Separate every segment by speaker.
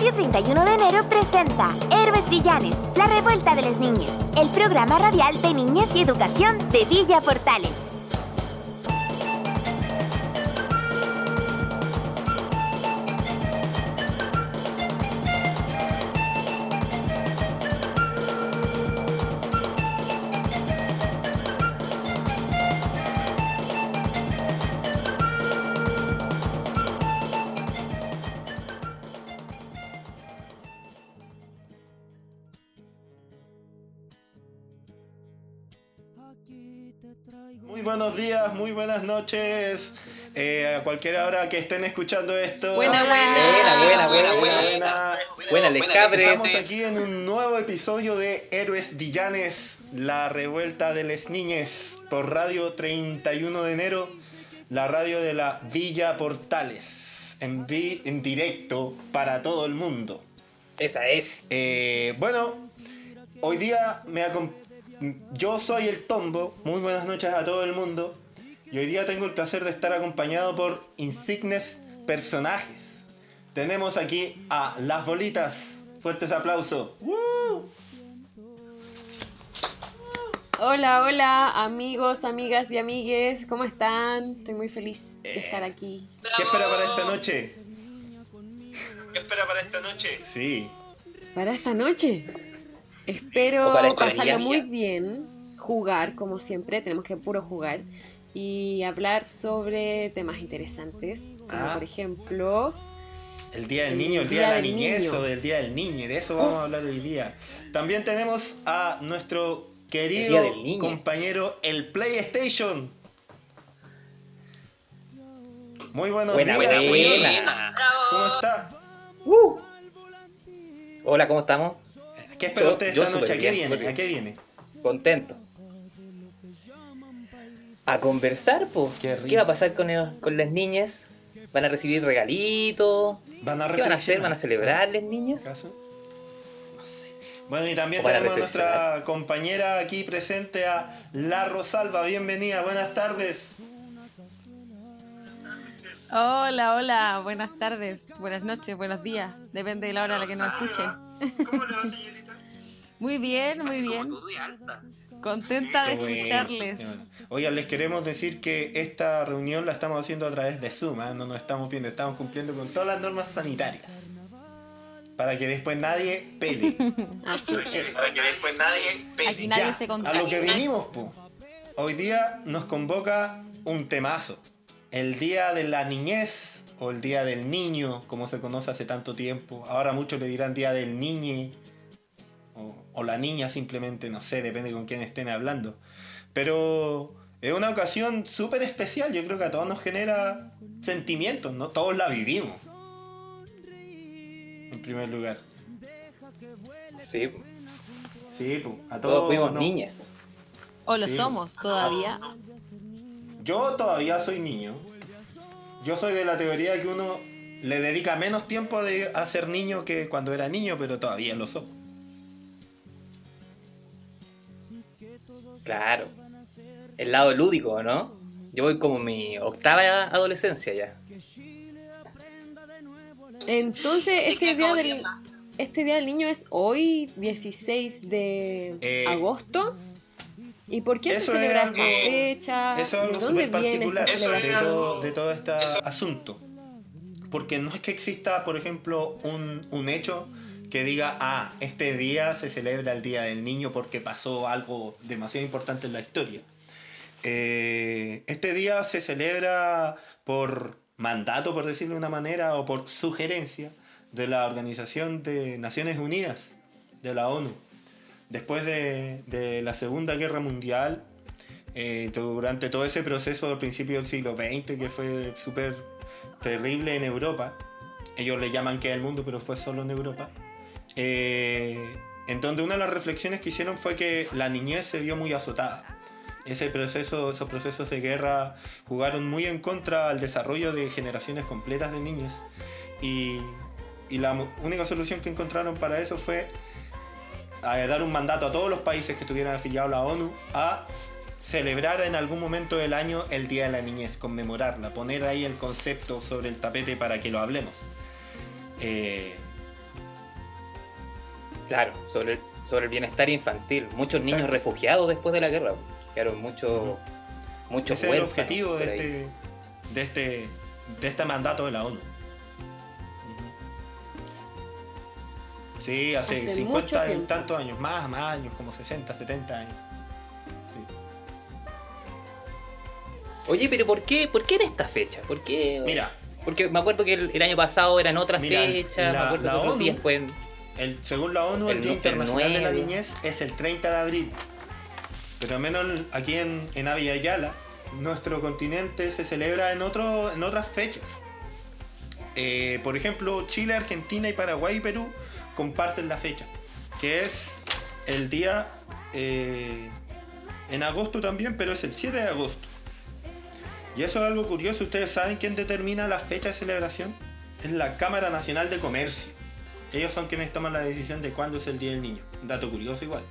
Speaker 1: Radio 31 de enero presenta Héroes Villanes, la revuelta de las niñas, el programa radial de niñez y educación de Villa Portales.
Speaker 2: Muy buenos días, muy buenas noches, a cualquier hora que estén escuchando esto.
Speaker 3: Buena, les cabres.
Speaker 2: Estamos aquí en un nuevo episodio de Héroes Villanes, la revuelta de les niñes, por Radio 31 de enero, la radio de la Villa Portales, en directo para todo el mundo.
Speaker 3: Esa es.
Speaker 2: Bueno, hoy día yo soy el Tombo, muy buenas noches a todo el mundo, y hoy día tengo el placer de estar acompañado por insignes personajes. Tenemos aquí a Las Bolitas, fuertes aplausos.
Speaker 4: Hola amigos, amigas y amigues, ¿cómo están? Estoy muy feliz de estar aquí.
Speaker 2: ¿Qué espera para esta noche? Sí.
Speaker 4: Para esta noche espero pasarlo muy bien, jugar como siempre, tenemos que puro jugar y hablar sobre temas interesantes, como por ejemplo
Speaker 2: el Día del Niño, el Día de la Niñez o del Día del Niño, de eso vamos a hablar hoy día. También tenemos a nuestro querido compañero el PlayStation. Muy buenos días.
Speaker 3: Buena.
Speaker 2: ¿Cómo está?
Speaker 3: Hola, ¿cómo estamos?
Speaker 2: ¿Qué espera usted esta noche? ¿A qué viene?
Speaker 3: Contento. A conversar, pues. ¿Qué va a pasar con las niñas? ¿Van a recibir regalitos? ¿Qué van a hacer? ¿Van a celebrar las niñas?
Speaker 2: No sé. Bueno, y también tenemos a nuestra compañera aquí presente, a La Rosalba. Bienvenida, buenas tardes.
Speaker 5: Hola, buenas tardes, buenas noches, buenos días, depende de la hora a la que nos escuchen.
Speaker 2: ¿Cómo le va, señorita?
Speaker 5: Muy bien. Contenta de escucharles.
Speaker 2: Oigan, les queremos decir que esta reunión la estamos haciendo a través de Zoom, no nos estamos viendo, estamos cumpliendo con todas las normas sanitarias. Para que después nadie pele.
Speaker 4: Así es.
Speaker 5: Aquí nadie se contagia.
Speaker 2: A lo que vinimos, hoy día nos convoca un temazo. El Día de la Niñez o el Día del Niño, como se conoce hace tanto tiempo. Ahora muchos le dirán Día del Niñe o la niña simplemente, no sé, depende con quién estén hablando. Pero es una ocasión súper especial, yo creo que a todos nos genera sentimientos, ¿no? Todos la vivimos. En primer lugar.
Speaker 3: Sí,
Speaker 2: a
Speaker 3: todos fuimos niñas.
Speaker 5: O lo somos todavía.
Speaker 2: Yo todavía soy niño. Yo soy de la teoría que uno le dedica menos tiempo a ser niño que cuando era niño, pero todavía lo soy.
Speaker 3: Claro. El lado lúdico, ¿no? Yo voy como mi octava adolescencia ya.
Speaker 4: Entonces, este día del niño es hoy, 16 de agosto. ¿Y por qué se celebra esta fecha?
Speaker 2: Eso es algo súper particular de todo este asunto. Porque no es que exista, por ejemplo, un hecho que diga, este día se celebra el Día del Niño porque pasó algo demasiado importante en la historia. Este día se celebra por mandato, por decirlo de una manera, o por sugerencia de la Organización de Naciones Unidas, de la ONU. Después de la Segunda Guerra Mundial, durante todo ese proceso al principio del siglo XX, que fue súper terrible en Europa, ellos le llaman que el mundo, pero fue solo en Europa, en donde una de las reflexiones que hicieron fue que la niñez se vio muy azotada. Esos procesos de guerra jugaron muy en contra al desarrollo de generaciones completas de niños, y la única solución que encontraron para eso fue a dar un mandato a todos los países que estuvieran afiliados a la ONU a celebrar en algún momento del año el Día de la Niñez, conmemorarla, poner ahí el concepto sobre el tapete para que lo hablemos.
Speaker 3: Claro, sobre el bienestar infantil. Muchos Exacto. Niños refugiados después de la guerra. Quedaron muchos
Speaker 2: Ese es el objetivo de este mandato de la ONU. Sí, hace 50 y tantos años, más años, como 60, 70 años. Sí.
Speaker 3: Oye, pero ¿por qué en esta fecha? ¿Por qué?
Speaker 2: Mira.
Speaker 3: Porque me acuerdo que el año pasado eran otras fechas, me acuerdo que otros días fue...
Speaker 2: Según la ONU, el Día Internacional de la Niñez es el 30 de abril. Pero al menos aquí en Abya-Yala, nuestro continente se celebra en otras fechas. Por ejemplo, Chile, Argentina y Paraguay y Perú comparten la fecha, que es el día en agosto también, pero es el 7 de agosto. Y eso es algo curioso. ¿Ustedes saben quién determina la fecha de celebración? Es la Cámara Nacional de Comercio. Ellos son quienes toman la decisión de cuándo es el Día del Niño. Un dato curioso igual.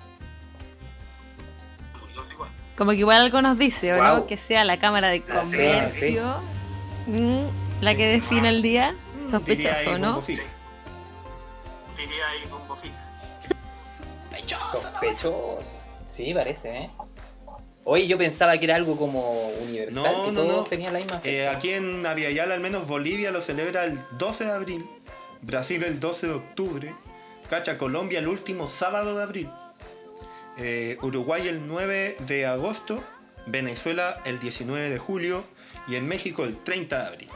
Speaker 5: Como que igual algo nos dice, ¿o no? Que sea la Cámara de Comercio la que define el día. Sospechoso, ¿no?
Speaker 2: Diría ahí Bombo Fica.
Speaker 3: Sospechoso. Sí, parece, Oye, yo pensaba que era algo como universal, que todos tenían la misma fecha.
Speaker 2: Aquí en Abya-Yala, al menos Bolivia lo celebra el 12 de abril, Brasil el 12 de octubre, Colombia el último sábado de abril, Uruguay el 9 de agosto, Venezuela el 19 de julio y en México el 30 de abril.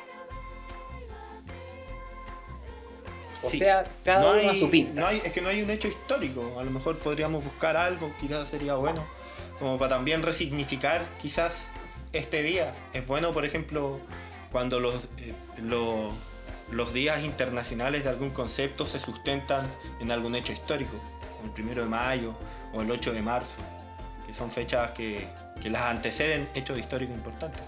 Speaker 3: O sea, cada uno a su pinta.
Speaker 2: Es que no hay un hecho histórico. A lo mejor podríamos buscar algo, quizás sería bueno, como para también resignificar quizás este día. Es bueno, por ejemplo, cuando los días internacionales de algún concepto se sustentan en algún hecho histórico, como el 1 de mayo o el 8 de marzo, que son fechas que las anteceden hechos históricos importantes.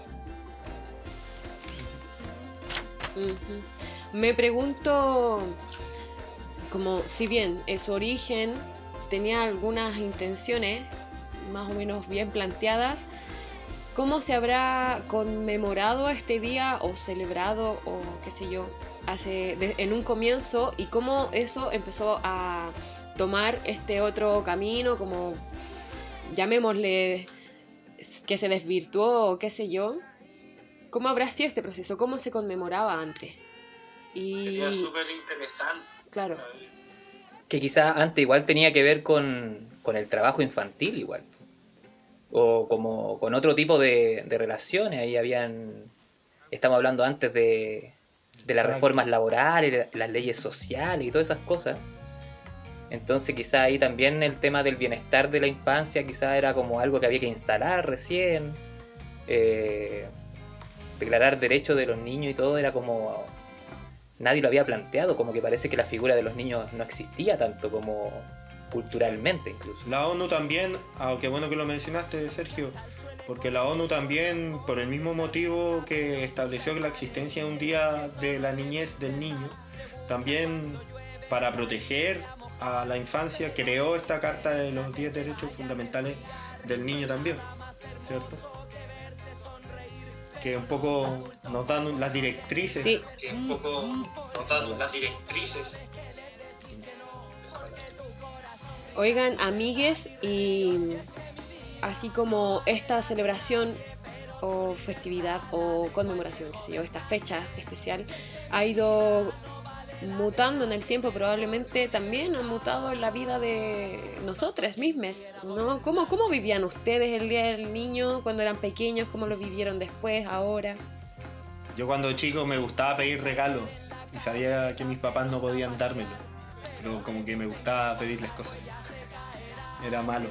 Speaker 4: Me pregunto, como si bien su origen tenía algunas intenciones más o menos bien planteadas, ¿cómo se habrá conmemorado este día o celebrado o qué sé yo en un comienzo, y cómo eso empezó a tomar este otro camino, como llamémosle que se desvirtuó o qué sé yo? ¿Cómo habrá sido este proceso? ¿Cómo se conmemoraba antes?
Speaker 2: Sería súper interesante.
Speaker 4: Claro.
Speaker 3: Que quizás antes igual tenía que ver con el trabajo infantil igual. O como con otro tipo de relaciones. Ahí estamos hablando antes de las reformas laborales, las leyes sociales y todas esas cosas. Entonces quizás ahí también el tema del bienestar de la infancia quizás era como algo que había que instalar recién. Declarar derechos de los niños y todo era como... Nadie lo había planteado, como que parece que la figura de los niños no existía tanto como culturalmente incluso.
Speaker 2: La ONU también, aunque bueno que lo mencionaste, Sergio, porque la ONU también, por el mismo motivo que estableció la existencia de un día de la niñez del niño, también para proteger a la infancia creó esta Carta de los 10 Derechos Fundamentales del Niño también, ¿cierto? Que un poco nos dan las directrices.
Speaker 4: Sí.
Speaker 2: Que un poco nos dan las directrices.
Speaker 4: Oigan, amigues, y así como esta celebración o festividad o conmemoración, qué sé yo, esta fecha especial ha ido mutando en el tiempo, probablemente también ha mutado en la vida de nosotras mismas, ¿no? ¿Cómo vivían ustedes el Día del Niño cuando eran pequeños? ¿Cómo lo vivieron después, ahora?
Speaker 2: Yo cuando chico me gustaba pedir regalos y sabía que mis papás no podían dármelo, pero como que me gustaba pedirles cosas. Era malo.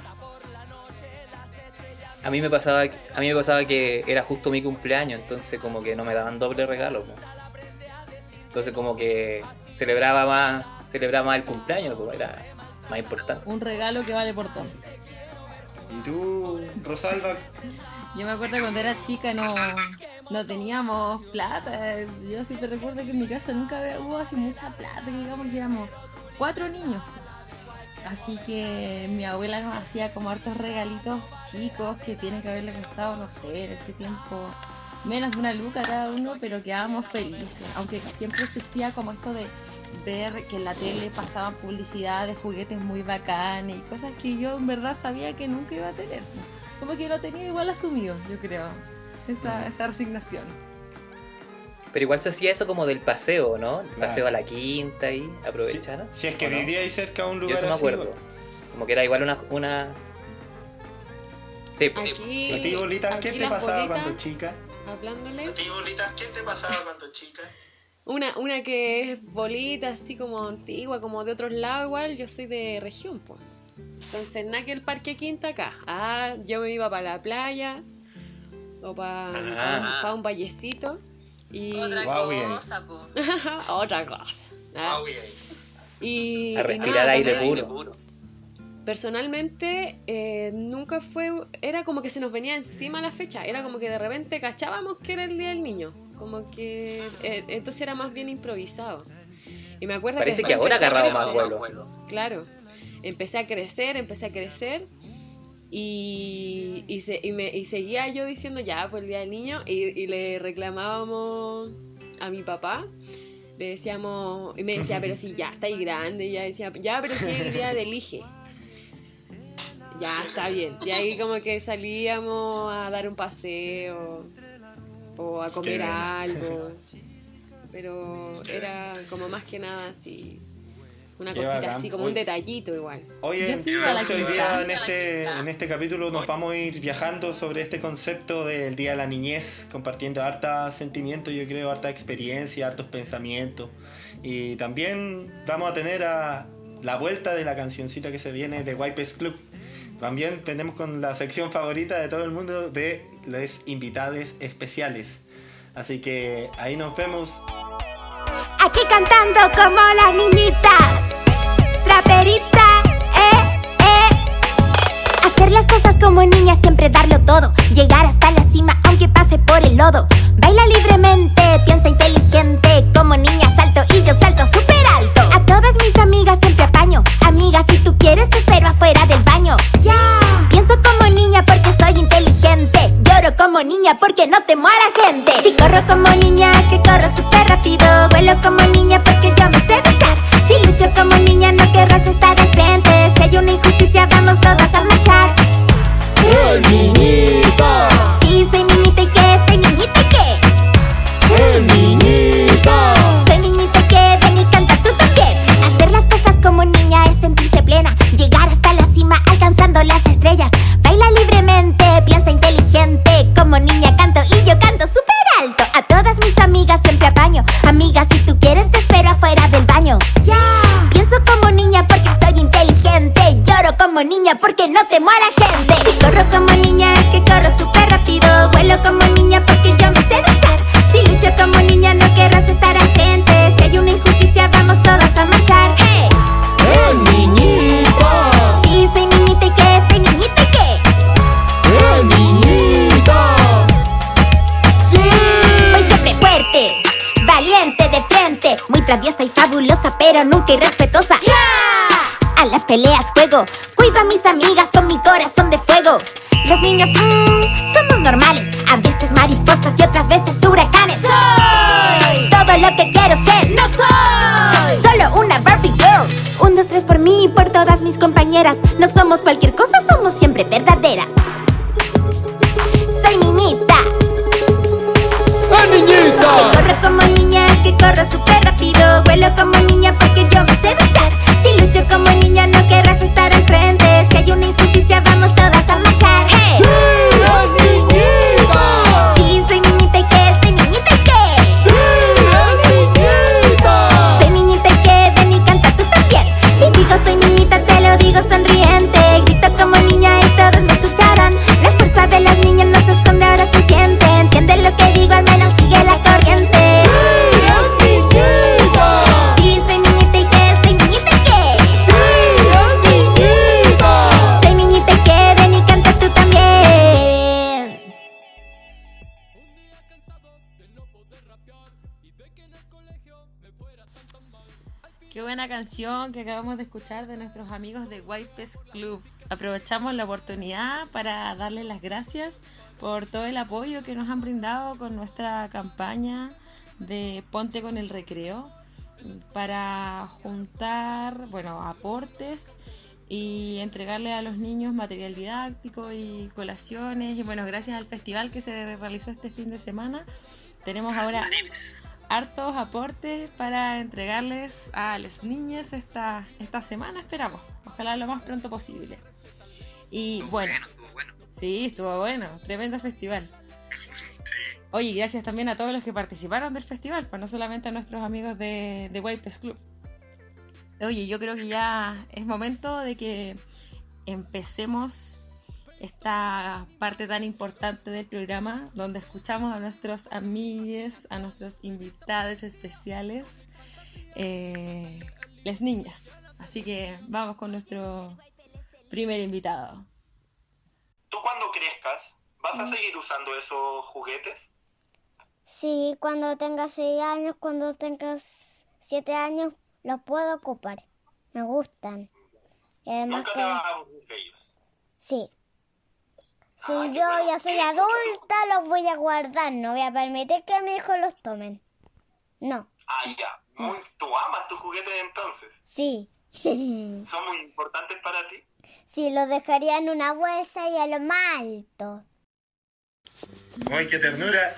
Speaker 3: A mí me pasaba que era justo mi cumpleaños, entonces como que no me daban doble regalo, ¿no? Entonces como que celebraba más el cumpleaños, pues era más importante.
Speaker 5: Un regalo que vale por todo.
Speaker 2: ¿Y tú, Rosalba?
Speaker 5: Yo me acuerdo cuando era chica no teníamos plata. Yo siempre recuerdo que en mi casa nunca hubo así mucha plata, que digamos que éramos 4 niños. Así que mi abuela nos hacía como hartos regalitos chicos que tienen que haberle costado, no sé, en ese tiempo menos de 1 luca cada uno, pero quedábamos felices. Aunque siempre existía como esto de ver que en la tele pasaban publicidad de juguetes muy bacanes y cosas que yo en verdad sabía que nunca iba a tener. Como que lo tenía igual asumido, yo creo, esa resignación.
Speaker 3: Pero igual se hacía eso como del paseo, ¿no? El paseo a la quinta y aprovechar.
Speaker 2: Si es que vivía ahí cerca de un lugar
Speaker 3: yo eso
Speaker 2: así.
Speaker 3: me acuerdo. Como que era igual una... Sí,
Speaker 4: Aquí,
Speaker 2: ¿A ti, Bolita, qué te pasaba cuando chica?
Speaker 4: Hablándole.
Speaker 2: ¿A ti, Bolita, qué te pasaba cuando chica?
Speaker 4: Una que es bolita, así como antigua, como de otros lados igual, yo soy de región, pues. Entonces, nada que el Parque Quinta acá. Yo me iba para la playa o para un vallecito. Y...
Speaker 5: Otra cosa, po.
Speaker 4: Otra cosa. Y
Speaker 3: a respirar aire
Speaker 4: también,
Speaker 3: puro.
Speaker 4: Personalmente, nunca fue... Era como que se nos venía encima la fecha. Era como que de repente cachábamos que era el Día del Niño. Como que... entonces era más bien improvisado. Y me acuerdo
Speaker 3: Parece
Speaker 4: que
Speaker 3: ahora agarrado más vuelo.
Speaker 4: Claro. Empecé a crecer. Y seguía yo diciendo ya, pues el Día del Niño. Y le reclamábamos a mi papá. Le decíamos... Y me decía, pero si ya estáis grande. Y ya decía, ya, pero si es el día del Ige. Ya, está bien. Y ahí como que salíamos a dar un paseo o a comer algo. Pero era como más que nada así, una
Speaker 2: Qué
Speaker 4: cosita
Speaker 2: bacán.
Speaker 4: así, como un detallito igual.
Speaker 2: Oye,
Speaker 5: Yo sí iba a la
Speaker 2: entonces hoy
Speaker 5: quinta.
Speaker 2: día en este capítulo nos vamos a ir viajando sobre este concepto del Día de la Niñez, compartiendo harta sentimientos, yo creo, harta experiencia, hartos pensamientos. Y también vamos a tener a la vuelta de la cancioncita que se viene de Wipes Club. También tenemos con la sección favorita de todo el mundo de los invitados especiales. Así que ahí nos vemos.
Speaker 1: Aquí cantando como las niñitas. Traperita, Hacer las cosas como niña, siempre darlo todo. Llegar hasta la cima aunque pase por el lodo. Baila libremente, piensa inteligente. Como niña salto y yo salto súper alto. A todas mis amigas siempre apaño. Amiga, si tú quieres te espero afuera del baño. Ya. Pienso como niña porque soy inteligente. Lloro como niña porque no temo a la gente. Si corro como niña es que corro súper rápido. Vuelo como niña porque yo me sé duchar. Si lucho como niña no querrás estar al frente. Si hay una injusticia vamos todas a marchar.
Speaker 6: ¡Hey, niñita!
Speaker 1: Sí, soy niñita y qué, soy niñita y qué.
Speaker 6: ¡Hey, niñita!
Speaker 1: Soy niñita que ven y canta tú también. Hacer las cosas como niña es sentirse plena. Llegar hasta la cima alcanzando las estrellas. Baila libremente, piensa inteligente. Como niña canto y yo canto súper alto. A todas mis amigas siempre apaño. Amiga, si tú quieres te espero afuera del baño. Ya. Pienso como niña porque soy inteligente. Lloro como niña porque no temo a la gente. Si corro como niña es que corro súper rápido. Vuelo como niña porque yo me sé duchar. Si lucho como niña no querrás estar al frente. Si hay una injusticia vamos todas a marchar. ¡Hey!
Speaker 6: ¡Hey, niñita!
Speaker 1: Sí, soy niñita y qué, soy niñita y qué.
Speaker 6: ¡Hey, niñita! ¡Sí!
Speaker 1: Voy siempre fuerte, valiente de frente. Muy traviesa y fabulosa pero nunca irrespetuosa. A las peleas juego, cuido a mis amigas con mi corazón de fuego. Los niños, somos normales. A veces mariposas y otras veces huracanes. Soy todo lo que quiero ser. No soy solo una Barbie girl. 1, 2, 3 por mí y por todas mis compañeras. No somos cualquier cosa, somos siempre verdaderas. Soy niñita.
Speaker 6: ¡Hey, niñita!
Speaker 1: Si corro como niña es que corro súper rápido. Vuelo como niña porque yo me sé duchar. Si lucho como niña no querrás estar al frente. Si hay una injusticia vamos todas a marchar. ¡Hey!
Speaker 6: ¡Sí! ¡Hey, niñita!
Speaker 1: Sí, soy niñita y qué, soy niñita y qué.
Speaker 6: ¡Sí! ¡Hey, niñita!
Speaker 1: Soy niñita y qué, ven y canta tú también. Si digo soy niñita te lo digo sonriente. Grito como niña y todos me escucharán. La fuerza de las niñas no se esconde, ahora se siente. Entiende lo que digo, al menos sigue la corriente.
Speaker 6: ¡Sí! ¡Hey, niñita!
Speaker 1: Sí, soy niñita y qué, soy niñita y qué.
Speaker 6: ¡Sí! ¡Hey, niñita!
Speaker 1: Soy niñita y qué, ven y canta tú también.
Speaker 5: Qué buena canción que acabamos de escuchar de nuestros amigos de Wipes Club. Aprovechamos la oportunidad para darles las gracias por todo el apoyo que nos han brindado con nuestra campaña de Ponte con el Recreo. para juntar, aportes y entregarle a los niños material didáctico y colaciones. Y bueno, gracias al festival que se realizó este fin de semana, tenemos ahora hartos aportes para entregarles a las niñas esta semana, esperamos. Ojalá lo más pronto posible. Y estuvo bueno. Sí, estuvo bueno. Tremendo festival. Oye, gracias también a todos los que participaron del festival, pues no solamente a nuestros amigos de Wipes Club. Oye, yo creo que ya es momento de que empecemos esta parte tan importante del programa, donde escuchamos a nuestros amigues, a nuestros invitados especiales, las niñas. Así que vamos con nuestro primer invitado.
Speaker 2: ¿Tú cuando crezcas vas a seguir usando esos juguetes?
Speaker 1: Sí, cuando tengas 6 años, cuando tengas 7 años, los puedo ocupar. Me gustan. Y además
Speaker 2: ¿Nunca te vas a aburrir de ellos?
Speaker 1: Sí. Si yo ya soy adulta, los voy a guardar. No voy a permitir que mis hijos los tomen. No.
Speaker 2: Ya. ¿Tú amas tus juguetes entonces?
Speaker 1: Sí.
Speaker 2: ¿Son muy importantes para ti?
Speaker 1: Sí, los dejaría en una bolsa y a lo más alto.
Speaker 2: ¡Ay, qué ternura!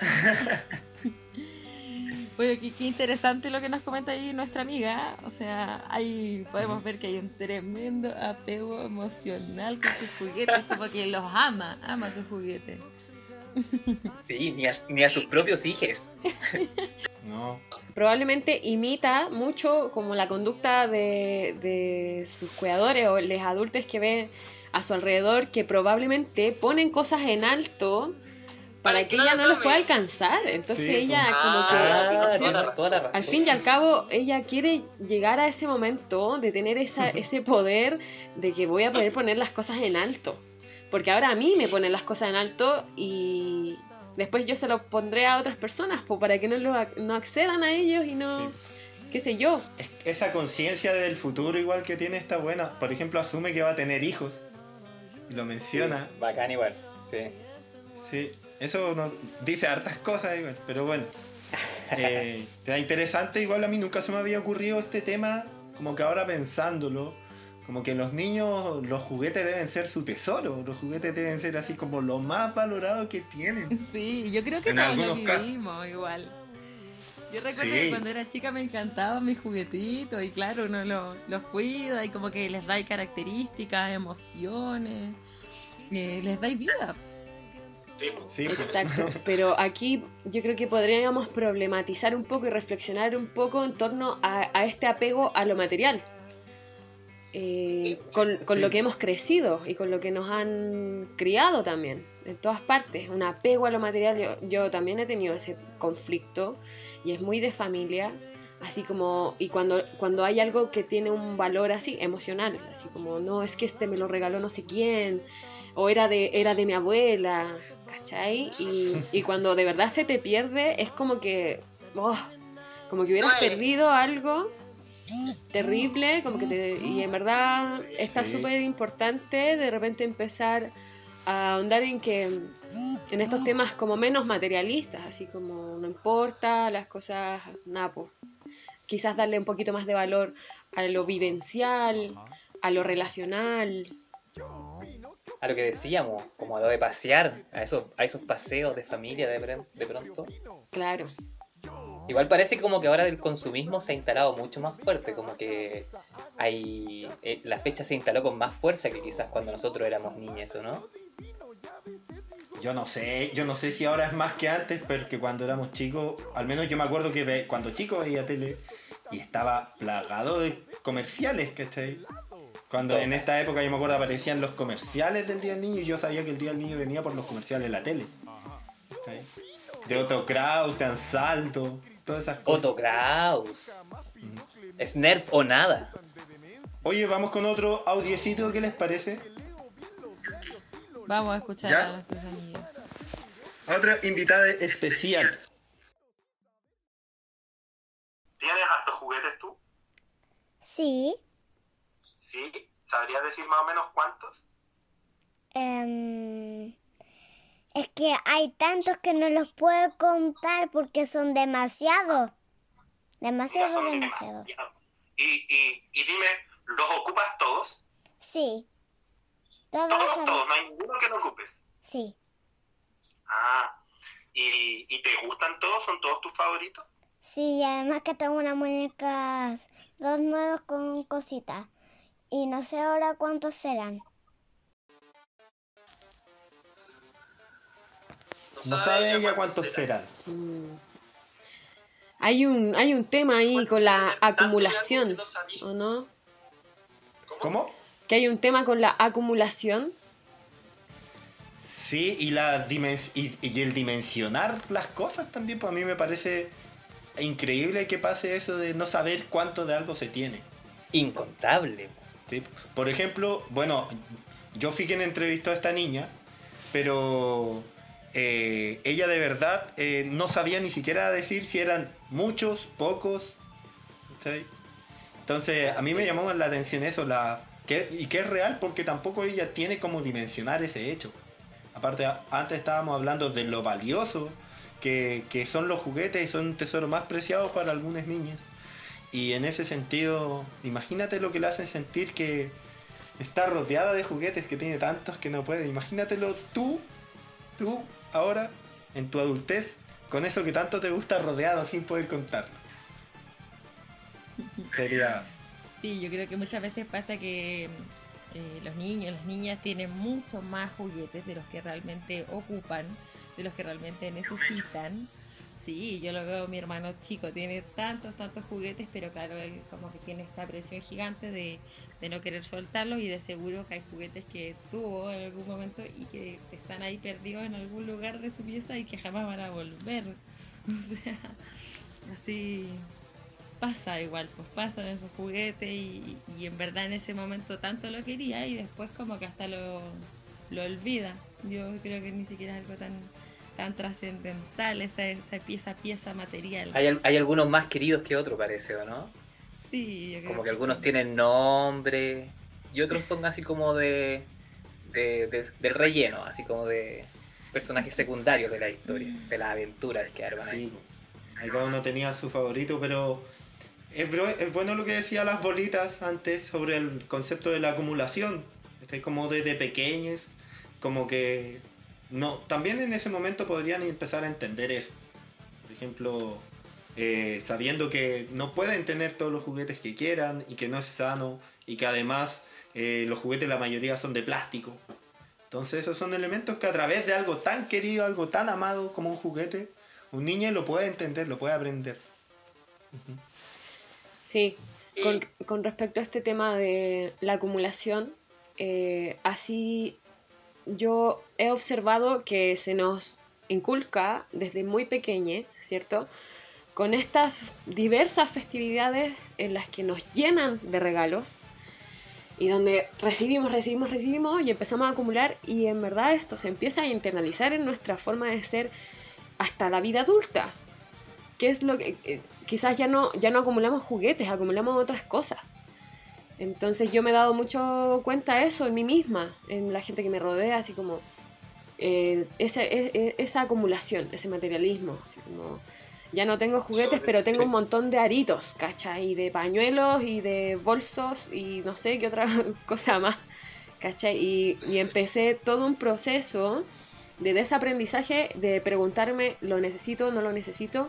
Speaker 5: Oye, qué interesante lo que nos comenta ahí nuestra amiga. O sea, ahí podemos ver que hay un tremendo apego emocional con sus juguetes, como que los ama sus juguetes.
Speaker 3: Sí, ni a sus propios hijos.
Speaker 2: No.
Speaker 4: Probablemente imita mucho como la conducta de sus cuidadores o los adultos que ven a su alrededor, que probablemente ponen cosas en alto para que ella no los pueda alcanzar. Entonces
Speaker 2: sí,
Speaker 4: ella como que
Speaker 3: toda la razón.
Speaker 4: al fin y al cabo ella quiere llegar a ese momento de tener ese poder de que voy a poder poner las cosas en alto, porque ahora a mí me ponen las cosas en alto y después yo se lo pondré a otras personas para que no accedan a ellos y no, qué sé yo.
Speaker 2: Esa conciencia del futuro igual que tiene está buena. Por ejemplo, asume que va a tener hijos y lo menciona.
Speaker 3: Sí, bacán igual, sí.
Speaker 2: Sí, eso nos dice hartas cosas igual, pero bueno. Era interesante, igual a mí nunca se me había ocurrido este tema, como que ahora pensándolo, como que los niños, los juguetes deben ser su tesoro, los juguetes deben ser así como lo más valorado que tienen.
Speaker 5: Sí, yo creo que
Speaker 2: En
Speaker 5: todos
Speaker 2: algunos
Speaker 5: lo
Speaker 2: casos.
Speaker 5: vivimos igual. Yo recuerdo
Speaker 2: Sí.
Speaker 5: que cuando era chica me encantaban mis juguetitos y claro, uno los cuida y como que les da características, emociones, les da vida.
Speaker 2: Sí,
Speaker 4: Exacto, pero aquí yo creo que podríamos problematizar un poco y reflexionar un poco en torno a este apego a lo material, con lo que hemos crecido y con lo que nos han criado también, en todas partes, un apego a lo material. Yo también he tenido ese conflicto y es muy de familia, así como, y cuando hay algo que tiene un valor así, emocional, así como, no, es que este me lo regaló no sé quién, o era de mi abuela, ¿cachai? Y cuando de verdad se te pierde, es como que hubieras perdido algo terrible, y en verdad está súper importante de repente empezar a ahondar en estos temas como menos materialistas, así como no importa las cosas, quizás darle un poquito más de valor a lo vivencial, a lo relacional.
Speaker 3: A lo que decíamos, como a lo de pasear, a esos paseos de familia de pronto.
Speaker 4: Claro.
Speaker 3: Igual parece como que ahora el consumismo se ha instalado mucho más fuerte, como que la fecha se instaló con más fuerza que quizás cuando nosotros éramos niños, ¿o no?
Speaker 2: Yo no sé si ahora es más que antes, pero que cuando éramos chicos, al menos yo me acuerdo que cuando chico veía tele y estaba plagado de comerciales, ¿cachai? Cuando en esta época yo me acuerdo aparecían los comerciales del Día del Niño y yo sabía que el Día del Niño venía por los comerciales de la tele, ¿cachai? De Otto Kraus, de Ansaldo, todas esas cosas.
Speaker 3: Otto Kraus. Snurf o nada.
Speaker 2: Oye, vamos con otro audiecito, ¿qué les parece?
Speaker 5: Vamos a escuchar
Speaker 2: ¿Ya?
Speaker 5: a nuestros amigos.
Speaker 2: Otra invitada especial. ¿Tienes hartos juguetes tú?
Speaker 1: Sí.
Speaker 2: ¿Sí? ¿Sabrías decir más o menos cuántos?
Speaker 1: Es que hay tantos que no los puedo contar porque son demasiados. Demasiado,
Speaker 7: Una familia
Speaker 1: demasiado.
Speaker 7: más, ya. Y dime, ¿los ocupas todos?
Speaker 1: Sí,
Speaker 7: Todos,
Speaker 1: todos.
Speaker 7: todos, no hay ninguno que no ocupes.
Speaker 1: Sí,
Speaker 7: Ah, ¿y te gustan todos? ¿Son todos tus favoritos?
Speaker 1: sí, y además que tengo unas muñecas, dos nuevos con cositas. Y no sé ahora cuántos serán.
Speaker 2: No sabe ella cuántos serán.
Speaker 4: Hay un tema ahí con la acumulación, ¿o no?
Speaker 2: ¿Cómo?
Speaker 4: Que hay un tema con la acumulación.
Speaker 2: Sí, y el dimensionar las cosas también, pues a mí me parece increíble que pase eso de no saber cuánto de algo se tiene.
Speaker 3: Incontable.
Speaker 2: ¿Sí? Por ejemplo, bueno, yo fui quien entrevistó a esta niña, pero ella de verdad no sabía ni siquiera decir si eran muchos, pocos. ¿Sí? Entonces a mí me llamó la atención eso, y que es real porque tampoco ella tiene como dimensionar ese hecho. Aparte, antes estábamos hablando de lo valioso que son los juguetes y son un tesoro más preciado para algunas niñas. Y en ese sentido, imagínate lo que le hacen sentir que está rodeada de juguetes, que tiene tantos que no puede. Imagínatelo tú ahora, en tu adultez, con eso que tanto te gusta, rodeado sin poder contarlo. Sería...
Speaker 5: Sí, yo creo que muchas veces pasa que los niños, las niñas tienen mucho más juguetes de los que realmente ocupan, de los que realmente necesitan. Sí, yo lo veo, mi hermano chico tiene tantos juguetes, pero claro, él como que tiene esta presión gigante de no querer soltarlos, y de seguro que hay juguetes que tuvo en algún momento y que están ahí perdidos en algún lugar de su pieza y que jamás van a volver. O sea, así pasa igual, pues pasan esos juguetes y en verdad en ese momento tanto lo quería y después como que hasta lo olvida. Yo creo que ni siquiera es algo tan trascendental esa pieza material.
Speaker 3: Hay algunos más queridos que otros, parece, ¿o no?
Speaker 5: Sí, yo creo
Speaker 3: Como que algunos
Speaker 5: sí.
Speaker 3: tienen nombre y otros son así como del relleno, así como de personajes secundarios de la historia, de las aventuras que arman ahí.
Speaker 2: Sí, ahí cada uno tenía su favorito, pero es bueno lo que decía las bolitas antes sobre el concepto de la acumulación. Como desde pequeños, como que no, también en ese momento podrían empezar a entender eso. Por ejemplo, sabiendo que no pueden tener todos los juguetes que quieran y que no es sano y que además los juguetes la mayoría son de plástico. Entonces esos son elementos que a través de algo tan querido, algo tan amado como un juguete, un niño lo puede entender, lo puede aprender.
Speaker 4: Sí, con respecto a este tema de la acumulación, así yo he observado que se nos inculca desde muy pequeños, ¿cierto? Con estas diversas festividades en las que nos llenan de regalos y donde recibimos y empezamos a acumular, y en verdad esto se empieza a internalizar en nuestra forma de ser hasta la vida adulta, que es lo que quizás ya no acumulamos juguetes, acumulamos otras cosas. Entonces yo me he dado mucho cuenta de eso en mí misma, en la gente que me rodea, así como esa acumulación, ese materialismo, así como ya no tengo juguetes, pero tengo un montón de aritos, ¿cachai? Y de pañuelos y de bolsos y no sé qué otra cosa más, ¿cachai? Y empecé todo un proceso de desaprendizaje, de preguntarme, ¿lo necesito, no lo necesito?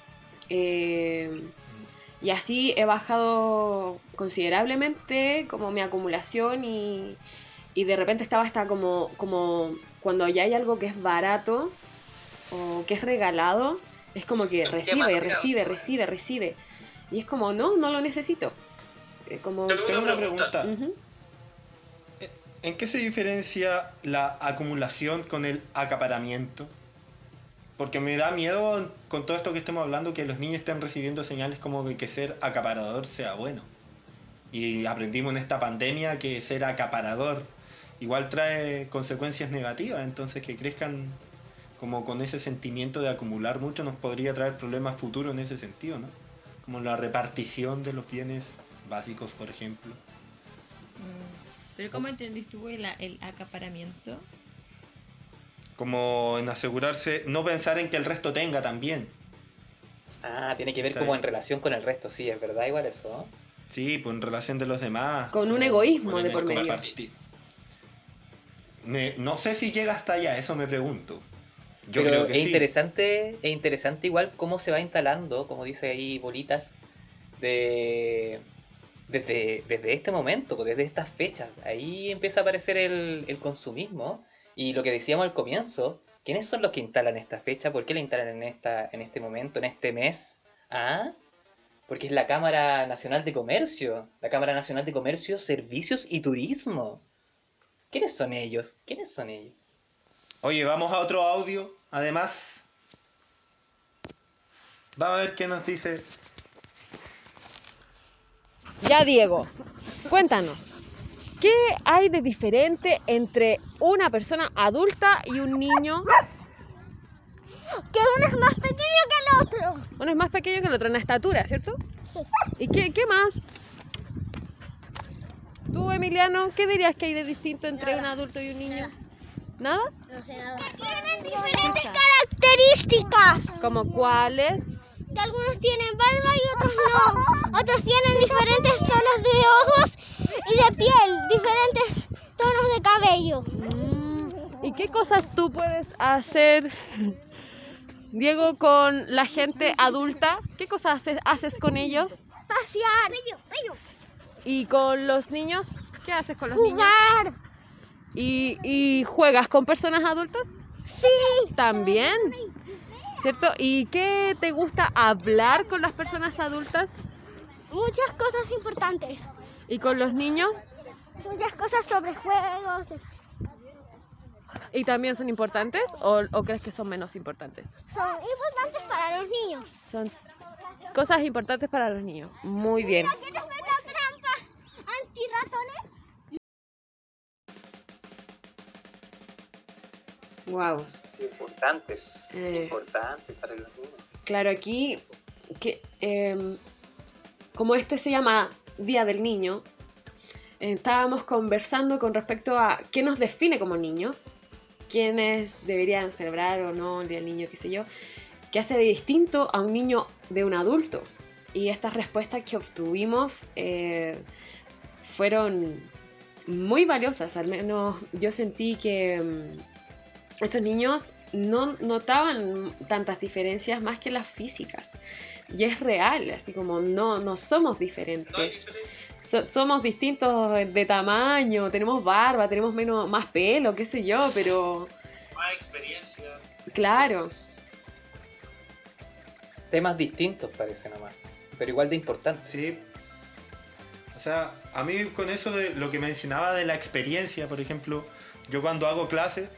Speaker 4: Y así he bajado considerablemente como mi acumulación, y de repente estaba hasta como cuando ya hay algo que es barato o que es regalado, es como que recibe. Y es como, no lo necesito. Como...
Speaker 2: Tengo una pregunta.
Speaker 4: Uh-huh.
Speaker 2: ¿En qué se diferencia la acumulación con el acaparamiento? Porque me da miedo con todo esto que estemos hablando que los niños estén recibiendo señales como de que ser acaparador sea bueno. Y aprendimos en esta pandemia que ser acaparador igual trae consecuencias negativas, entonces que crezcan como con ese sentimiento de acumular mucho nos podría traer problemas futuros en ese sentido, ¿no? Como la repartición de los bienes básicos, por ejemplo.
Speaker 5: ¿Pero cómo entendiste tú el acaparamiento?
Speaker 2: Como en asegurarse, no pensar en que el resto tenga también.
Speaker 3: Ah, tiene que ver como en relación con el resto, sí, es verdad igual eso, ¿no?
Speaker 2: Sí, pues en relación de los demás.
Speaker 4: Con un egoísmo
Speaker 2: con
Speaker 4: de
Speaker 2: el
Speaker 4: por medio.
Speaker 2: compartir. No sé si llega hasta allá, eso me pregunto. Yo
Speaker 3: Pero
Speaker 2: creo que
Speaker 3: es
Speaker 2: sí.
Speaker 3: interesante igual cómo se va instalando, como dice ahí Bolitas, desde este momento, pues, desde estas fechas. Ahí empieza a aparecer el consumismo. Y lo que decíamos al comienzo, ¿quiénes son los que instalan esta fecha? ¿Por qué la instalan en este momento, en este mes? ¿Ah? Porque es la Cámara Nacional de Comercio. La Cámara Nacional de Comercio, Servicios y Turismo. ¿Quiénes son ellos? ¿Quiénes son ellos?
Speaker 2: Oye, vamos a otro audio. Además, vamos a ver qué nos dice.
Speaker 4: Ya, Diego, cuéntanos, ¿qué hay de diferente entre una persona adulta y un niño?
Speaker 1: Que uno es más pequeño que el otro.
Speaker 4: Uno es más pequeño que el otro en estatura, ¿cierto?
Speaker 1: Sí.
Speaker 4: ¿Y qué más? Tú, Emiliano, ¿qué dirías que hay de distinto entre un adulto y un niño? ¿Nada?
Speaker 1: No sé nada. Que tienen diferentes características.
Speaker 4: ¿Como cuáles?
Speaker 1: Que algunos tienen barba y otros no. Otros tienen diferentes tonos de ojos y de piel, diferentes tonos de cabello.
Speaker 4: ¿Y qué cosas tú puedes hacer, Diego, con la gente adulta? ¿Qué cosas haces con ellos?
Speaker 1: Pasear,
Speaker 4: ¿Y con los niños? ¿Qué haces con los niños?
Speaker 1: jugar.
Speaker 4: ¿Y juegas con personas adultas?
Speaker 1: Sí.
Speaker 4: También, ¿cierto? ¿Y qué te gusta hablar con las personas adultas?
Speaker 1: Muchas cosas importantes.
Speaker 4: ¿Y con los niños?
Speaker 1: Muchas cosas sobre juegos.
Speaker 4: ¿Y también son importantes o crees que son menos importantes?
Speaker 1: Son importantes para los niños.
Speaker 4: Son cosas importantes para los niños. Muy bien.
Speaker 1: ¿Quieres meter trampas antirratones?
Speaker 4: Wow.
Speaker 3: Importantes para los niños.
Speaker 4: Claro, aquí, como este se llama Día del Niño, estábamos conversando con respecto a qué nos define como niños, quiénes deberían celebrar o no el Día del Niño, qué sé yo, qué hace de distinto a un niño de un adulto. Y estas respuestas que obtuvimos fueron muy valiosas, al menos yo sentí que estos niños no notaban tantas diferencias más que las físicas. Y es real, así como no somos diferentes. Somos distintos de tamaño, tenemos barba, tenemos más pelo, qué sé yo, pero...
Speaker 2: Más experiencia.
Speaker 4: Claro.
Speaker 3: Temas distintos parece nomás, pero igual de importantes.
Speaker 2: Sí. O sea, a mí con eso de lo que mencionaba de la experiencia, por ejemplo, yo cuando hago clases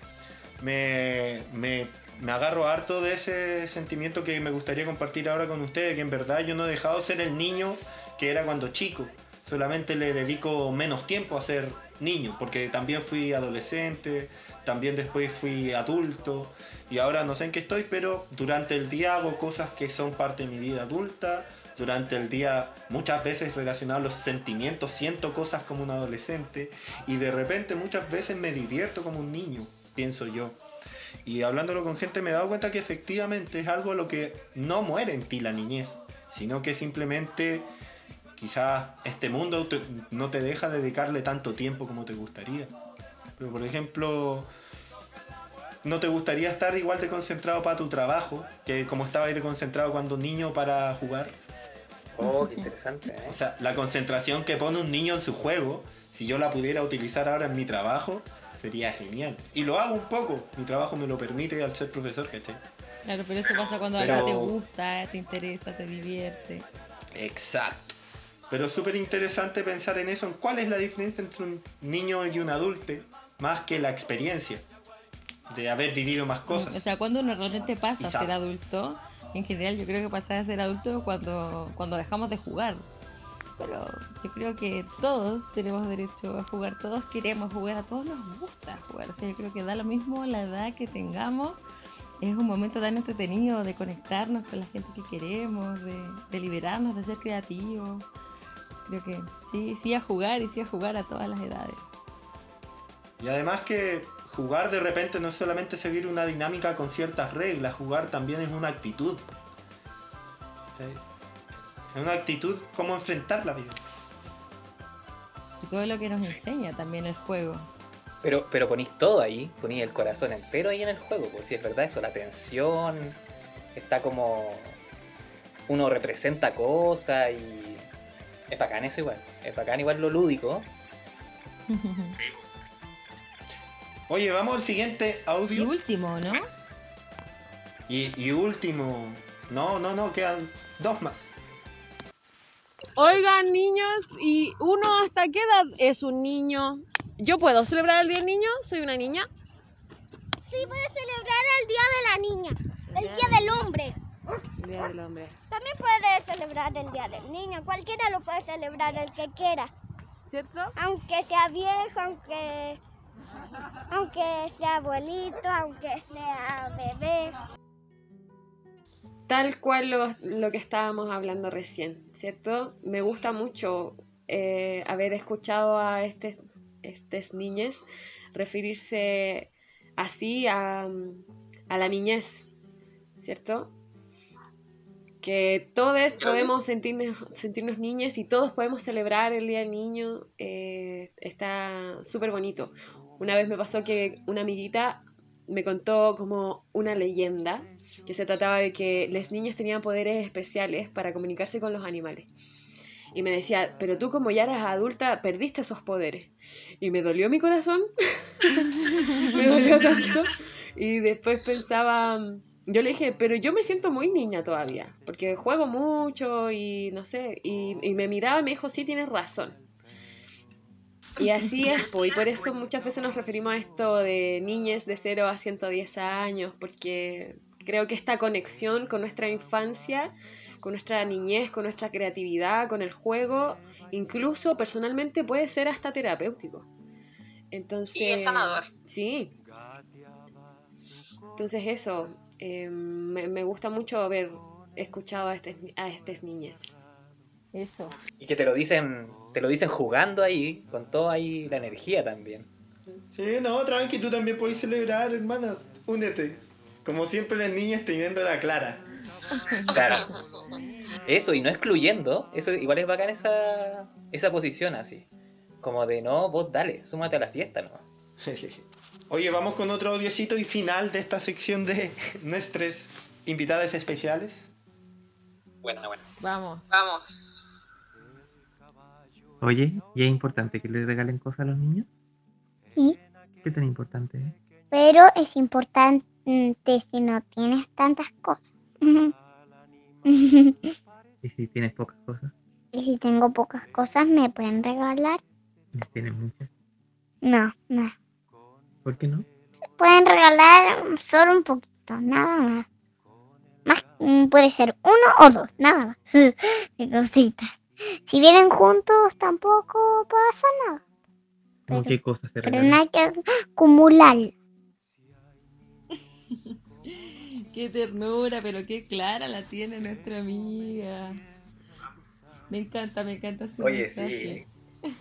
Speaker 2: me agarro harto de ese sentimiento que me gustaría compartir ahora con ustedes, que en verdad yo no he dejado de ser el niño que era cuando chico. Solamente le dedico menos tiempo a ser niño, porque también fui adolescente, también después fui adulto, y ahora no sé en qué estoy, pero durante el día hago cosas que son parte de mi vida adulta. Durante el día muchas veces relacionado a los sentimientos, siento cosas como un adolescente, y de repente muchas veces me divierto como un niño, pienso yo. Y hablándolo con gente me he dado cuenta que efectivamente es algo a lo que no muere en ti la niñez, sino que simplemente quizás este mundo no te deja dedicarle tanto tiempo como te gustaría. Pero por ejemplo, ¿no te gustaría estar igual de concentrado para tu trabajo que como estabas de concentrado cuando niño para jugar?
Speaker 3: Oh, qué interesante, ¿eh?
Speaker 2: O sea, la concentración que pone un niño en su juego, si yo la pudiera utilizar ahora en mi trabajo, sería genial. Y lo hago un poco, mi trabajo me lo permite al ser profesor, ¿cachai?
Speaker 5: Claro, pero eso pasa cuando algo te gusta, te interesa, te divierte.
Speaker 2: Exacto. Pero es súper interesante pensar en eso, en cuál es la diferencia entre un niño y un adulto, más que la experiencia de haber vivido más cosas.
Speaker 5: O sea, cuando uno realmente pasa a ser adulto, en general yo creo que pasa a ser adulto cuando dejamos de jugar. Pero yo creo que todos tenemos derecho a jugar, todos queremos jugar, a todos nos gusta jugar. O sea, yo creo que da lo mismo la edad que tengamos. Es un momento tan entretenido de conectarnos con la gente que queremos, de liberarnos, de ser creativos. Creo que sí a jugar y sí a jugar a todas las edades.
Speaker 2: Y además que jugar de repente no es solamente seguir una dinámica con ciertas reglas, jugar también es una actitud. Es una actitud como enfrentar la vida.
Speaker 5: Y todo lo que nos enseña también el juego.
Speaker 3: Pero ponís todo ahí, ponís el corazón entero ahí en el juego, pues si es verdad eso, la tensión, está como... Uno representa cosas y... Es bacán eso igual, es bacán igual lo lúdico.
Speaker 2: Oye, vamos al siguiente audio.
Speaker 5: Y último, ¿no?
Speaker 2: Y último. No, quedan 2 más.
Speaker 4: Oigan, niños, ¿y uno hasta qué edad es un niño? ¿Yo puedo celebrar el Día del Niño? ¿Soy una niña?
Speaker 1: Sí, puedes celebrar el Día de la Niña, el Día del Hombre.
Speaker 4: El Día del Hombre.
Speaker 1: También puedes celebrar el Día del Niño. Cualquiera lo puede celebrar, el que quiera.
Speaker 4: ¿Cierto?
Speaker 1: Aunque sea viejo, aunque sea abuelito, aunque sea bebé.
Speaker 4: Tal cual lo que estábamos hablando recién, ¿cierto? Me gusta mucho haber escuchado a estas niñas referirse así a la niñez, ¿cierto? Que todos podemos sentirnos niñas y todos podemos celebrar el Día del Niño. Está súper bonito. Una vez me pasó que una amiguita me contó como una leyenda que se trataba de que las niñas tenían poderes especiales para comunicarse con los animales. Y me decía, pero tú como ya eras adulta, perdiste esos poderes. Y me dolió mi corazón. Me dolió tanto. Y después pensaba, yo le dije, pero yo me siento muy niña todavía, porque juego mucho y no sé. Y me miraba y me dijo, sí, tienes razón. Y así es, y por eso muchas veces nos referimos a esto de niñez de 0 a 110 años, porque creo que esta conexión con nuestra infancia, con nuestra niñez, con nuestra creatividad, con el juego, incluso personalmente puede ser hasta terapéutico. Entonces,
Speaker 8: Y es sanador.
Speaker 4: Sí. Entonces eso, me gusta mucho haber escuchado a estas niñas.
Speaker 5: Eso.
Speaker 3: Y que te lo dicen jugando ahí, con toda ahí la energía también.
Speaker 2: Sí, no, tranqui, tú también puedes celebrar, hermana. Únete. Como siempre las niñas teniendo la clara.
Speaker 3: Claro. Eso, y no excluyendo, eso igual es bacán esa posición así. Como de, no, vos dale, súmate a la fiesta, ¿no?
Speaker 2: Oye, vamos con otro audiocito y final de esta sección de nuestras invitadas especiales.
Speaker 3: Bueno.
Speaker 5: Vamos.
Speaker 9: Oye, ¿y es importante que le regalen cosas a los niños?
Speaker 1: Sí,
Speaker 9: ¿Qué tan importante es?
Speaker 1: pero es importante si no tienes tantas cosas.
Speaker 9: ¿Y si tienes pocas cosas?
Speaker 1: Y si tengo pocas cosas, ¿me pueden regalar?
Speaker 9: ¿Y si tienes muchas?
Speaker 1: No.
Speaker 9: ¿Por qué no?
Speaker 1: Pueden regalar solo un poquito, nada más. Puede ser 1 o 2, nada más. Qué cositas. Si vienen juntos, tampoco pasa nada.
Speaker 9: ¿Cómo qué cosas se
Speaker 1: Pero
Speaker 9: regalan?
Speaker 1: no hay que acumular.
Speaker 5: Qué ternura, pero qué clara la tiene nuestra amiga. Me encanta su
Speaker 3: Oye,
Speaker 5: mensaje.
Speaker 3: sí.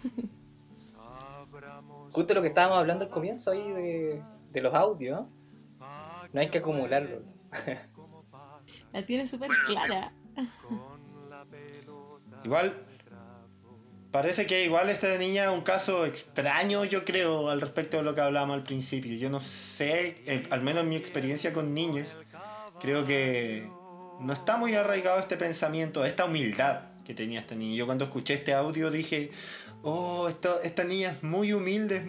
Speaker 3: Justo lo que estábamos hablando al comienzo ahí de los audios. No hay que acumularlo.
Speaker 5: La tiene súper clara.
Speaker 2: Igual, parece que igual esta niña es un caso extraño, yo creo, al respecto de lo que hablábamos al principio. Yo no sé, al menos en mi experiencia con niñas, creo que no está muy arraigado este pensamiento, esta humildad que tenía esta niña. Yo cuando escuché este audio dije, esta niña es muy humilde,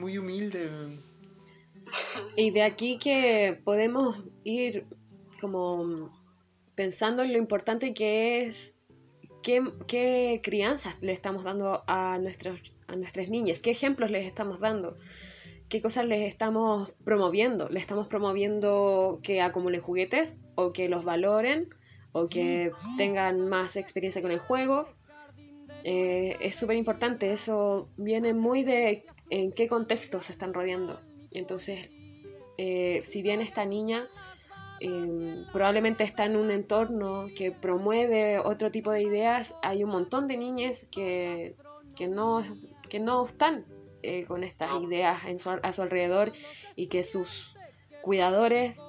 Speaker 4: Y de aquí que podemos ir como pensando en lo importante que es qué crianzas le estamos dando a nuestras niñas, qué ejemplos les estamos dando, qué cosas les estamos promoviendo. ¿Les estamos promoviendo que acumulen juguetes o que los valoren o que tengan más experiencia con el juego? Es súper importante, eso viene muy de en qué contexto se están rodeando. Entonces, si bien esta niña probablemente está en un entorno que promueve otro tipo de ideas, hay un montón de niñas que no están con estas ideas a su alrededor y que sus cuidadores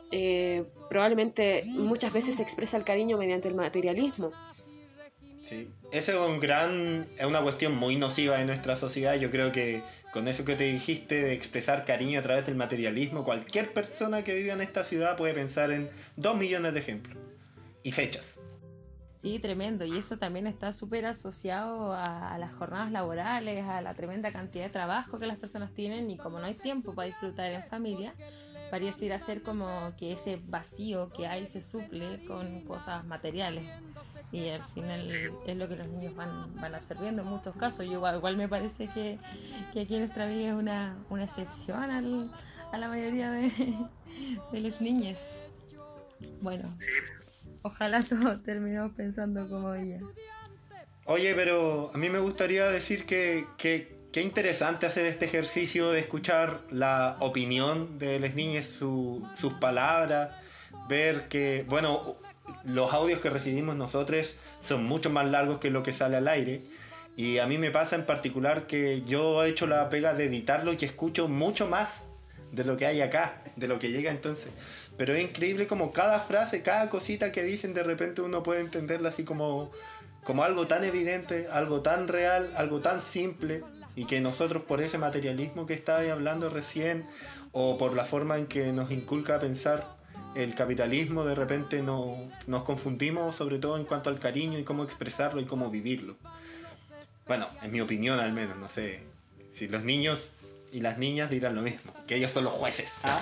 Speaker 4: probablemente muchas veces se expresa el cariño mediante el materialismo.
Speaker 2: Sí, eso es una cuestión muy nociva en nuestra sociedad. Yo creo que con eso que te dijiste de expresar cariño a través del materialismo, cualquier persona que viva en esta ciudad puede pensar en 2 millones de ejemplos y fechas.
Speaker 5: Sí, tremendo. Y eso también está súper asociado a las jornadas laborales, a la tremenda cantidad de trabajo que las personas tienen, y como no hay tiempo para disfrutar en familia, pareciera ser como que ese vacío que hay se suple con cosas materiales. Y al final es lo que los niños van absorbiendo en muchos casos. Yo igual me parece que aquí en nuestra vida es una excepción a la mayoría de las niñas. Bueno, ojalá todos terminemos pensando como ella.
Speaker 2: Oye, pero a mí me gustaría decir que qué interesante hacer este ejercicio de escuchar la opinión de las niñas, sus palabras, ver que, bueno, los audios que recibimos nosotros son mucho más largos que lo que sale al aire, y a mí me pasa en particular que yo he hecho la pega de editarlo y escucho mucho más de lo que hay acá, de lo que llega entonces. Pero es increíble como cada frase, cada cosita que dicen, de repente uno puede entenderla así como algo tan evidente, algo tan real, algo tan simple, y que nosotros, por ese materialismo que estaba hablando recién, o por la forma en que nos inculca a pensar el capitalismo, de repente nos confundimos, sobre todo en cuanto al cariño y cómo expresarlo y cómo vivirlo. Bueno, en mi opinión al menos, no sé si los niños y las niñas dirán lo mismo, que ellos son los jueces. ¿Ah?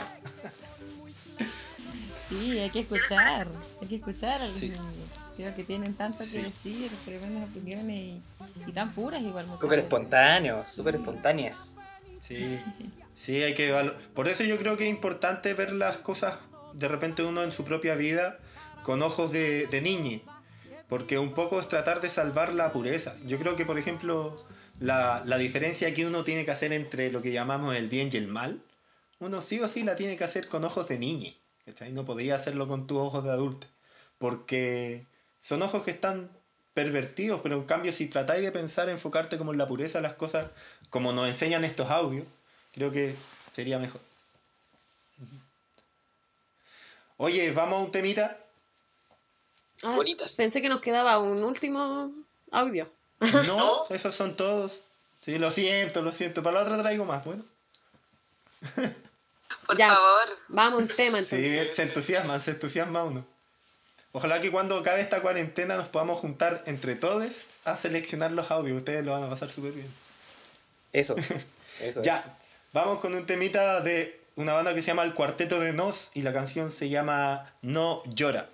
Speaker 5: Sí, hay que escuchar a los niños. Creo que tienen tanto que decir, tremendas opiniones y tan puras igual.
Speaker 3: Súper espontáneos, súper espontáneas.
Speaker 2: Sí, hay que por eso yo creo que es importante ver las cosas de repente uno en su propia vida con ojos de niño, porque un poco es tratar de salvar la pureza. Yo creo que, por ejemplo, la diferencia que uno tiene que hacer entre lo que llamamos el bien y el mal, uno sí o sí la tiene que hacer con ojos de niño, ¿cachai? No podría hacerlo con tus ojos de adulto, porque son ojos que están pervertidos, pero en cambio si tratáis de pensar, enfocarte como en la pureza de las cosas, como nos enseñan estos audios, creo que sería mejor. Oye, ¿vamos a un temita?
Speaker 4: Bonitas. Pensé que nos quedaba un último audio.
Speaker 2: No, esos son todos. Sí, lo siento. Para la otra traigo más, bueno.
Speaker 4: Por favor. Vamos a un tema entonces.
Speaker 2: Sí, se entusiasma uno. Ojalá que cuando acabe esta cuarentena nos podamos juntar entre todos a seleccionar los audios. Ustedes lo van a pasar súper bien.
Speaker 3: Eso.
Speaker 2: Ya, vamos con un temita de una banda que se llama El Cuarteto de Nos, y la canción se llama No Llora.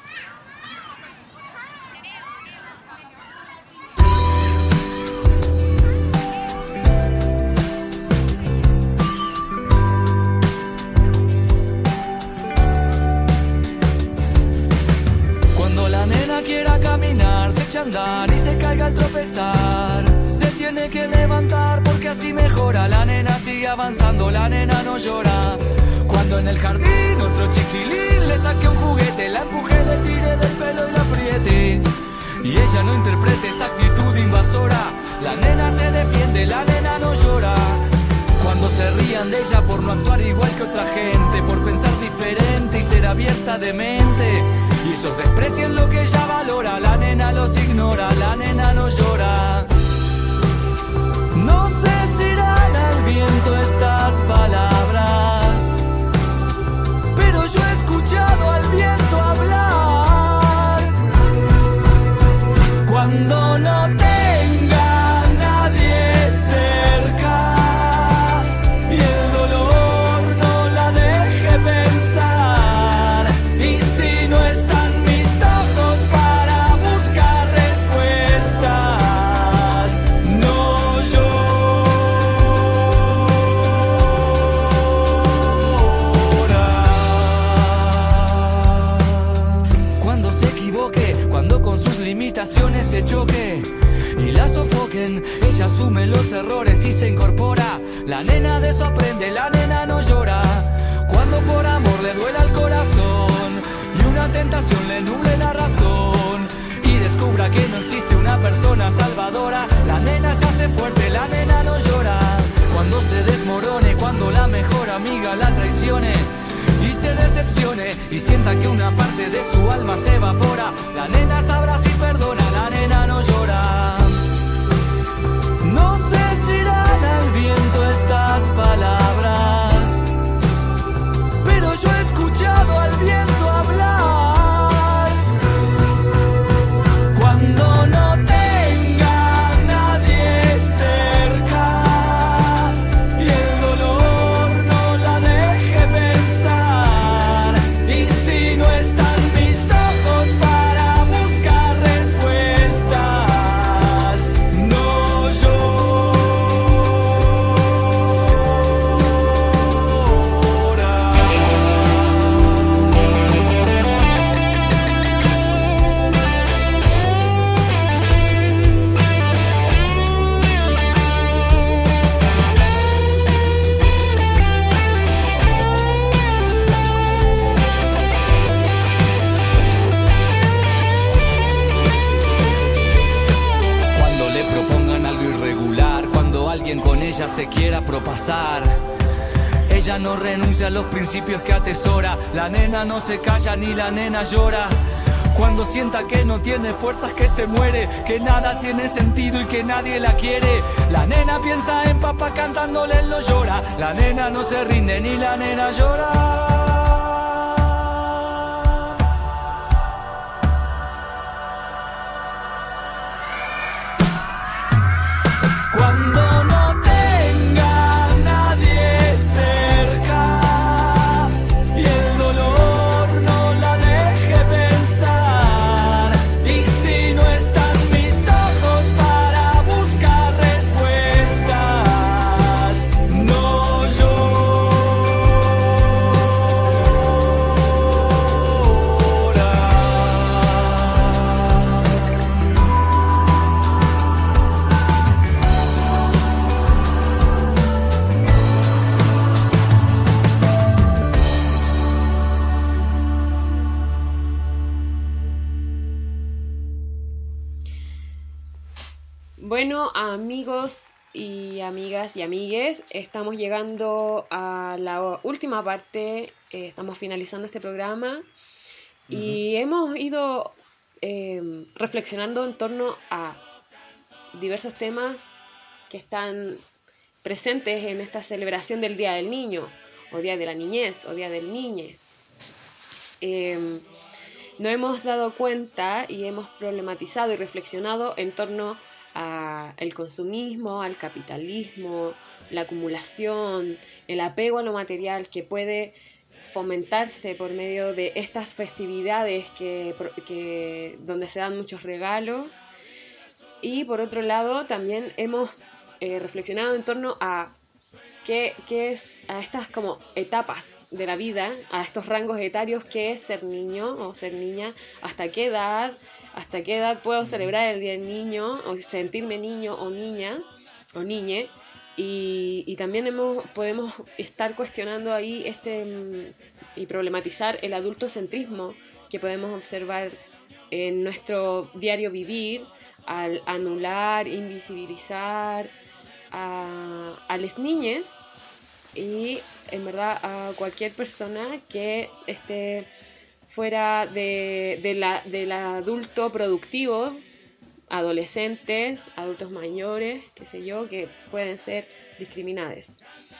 Speaker 6: Cuando la nena quiera caminar, se echa a andar y se caiga al tropezar, se tiene que levantar porque así mejora. La nena sigue avanzando, la nena no llora. Cuando en el jardín otro chiquilín le saque un juguete, la empuje, le tire del pelo y la apriete, y ella no interprete esa actitud invasora, la nena se defiende, la nena no llora. Cuando se rían de ella por no actuar igual que otra gente, por pensar diferente y ser abierta de mente, y ellos desprecian lo que ella valora, la nena los ignora, la nena no llora. No sé si irán al viento estas palabras, pero yo he escuchado al viento hablar. Cuando no tenga nadie cerca y el dolor no la deje pensar, y si no están mis ojos para buscar respuestas, no llora. Cuando se equivoque, cuando con sus limitaciones se choque y la sofoquen, ella asume los errores y se incorpora. La nena de eso aprende, la nena no llora. Cuando por amor le duela el corazón y una tentación le nuble la razón, y descubra que no existe una persona salvadora, la nena se hace fuerte, la nena no llora. Cuando se desmorone, cuando la mejor amiga la traicione y se decepcione, muere y sienta que una parte de su alma se evapora. La nena sabrá si perdona, la nena no llora. No sé si irán al viento estas palabras, pero yo he escuchado al viento hablar. Cuando no tenga nadie cerca y el dolor no la deje pensar, y si no están mis ojos para buscar respuestas, no Cuando le propongan algo irregular, cuando alguien con ella se quiera propasar, ella no renuncia a los principios que atesora. La nena no se calla ni la nena llora. Cuando sienta que no tiene fuerzas, que se muere, que nada tiene sentido y que nadie la quiere, la nena piensa en papá cantándole, él no llora. La nena no se rinde ni la nena llora. Cuando no tenga nadie cerca y el dolor no la deje pensar, y si no están mis ojos para buscar respuestas, no
Speaker 4: Bueno, amigos y amigas y amigues, estamos llegando a la última parte, estamos finalizando este programa y hemos ido reflexionando en torno a diversos temas que están presentes en esta celebración del Día del Niño, o Día de la Niñez, o Día del Niñe. Nos hemos dado cuenta y hemos problematizado y reflexionado en torno al consumismo, al capitalismo, la acumulación, el apego a lo material que puede fomentarse por medio de estas festividades donde se dan muchos regalos. Y por otro lado también hemos reflexionado en torno a qué es a estas como etapas de la vida, a estos rangos etarios, qué es ser niño o ser niña, hasta qué edad puedo celebrar el Día del Niño o sentirme niño o niña o niñe, y también podemos estar cuestionando ahí y problematizar el adultocentrismo que podemos observar en nuestro diario vivir al anular, invisibilizar a las niñas y en verdad a cualquier persona que esté fuera del adulto productivo, adolescentes, adultos mayores, qué sé yo, que pueden ser discriminados.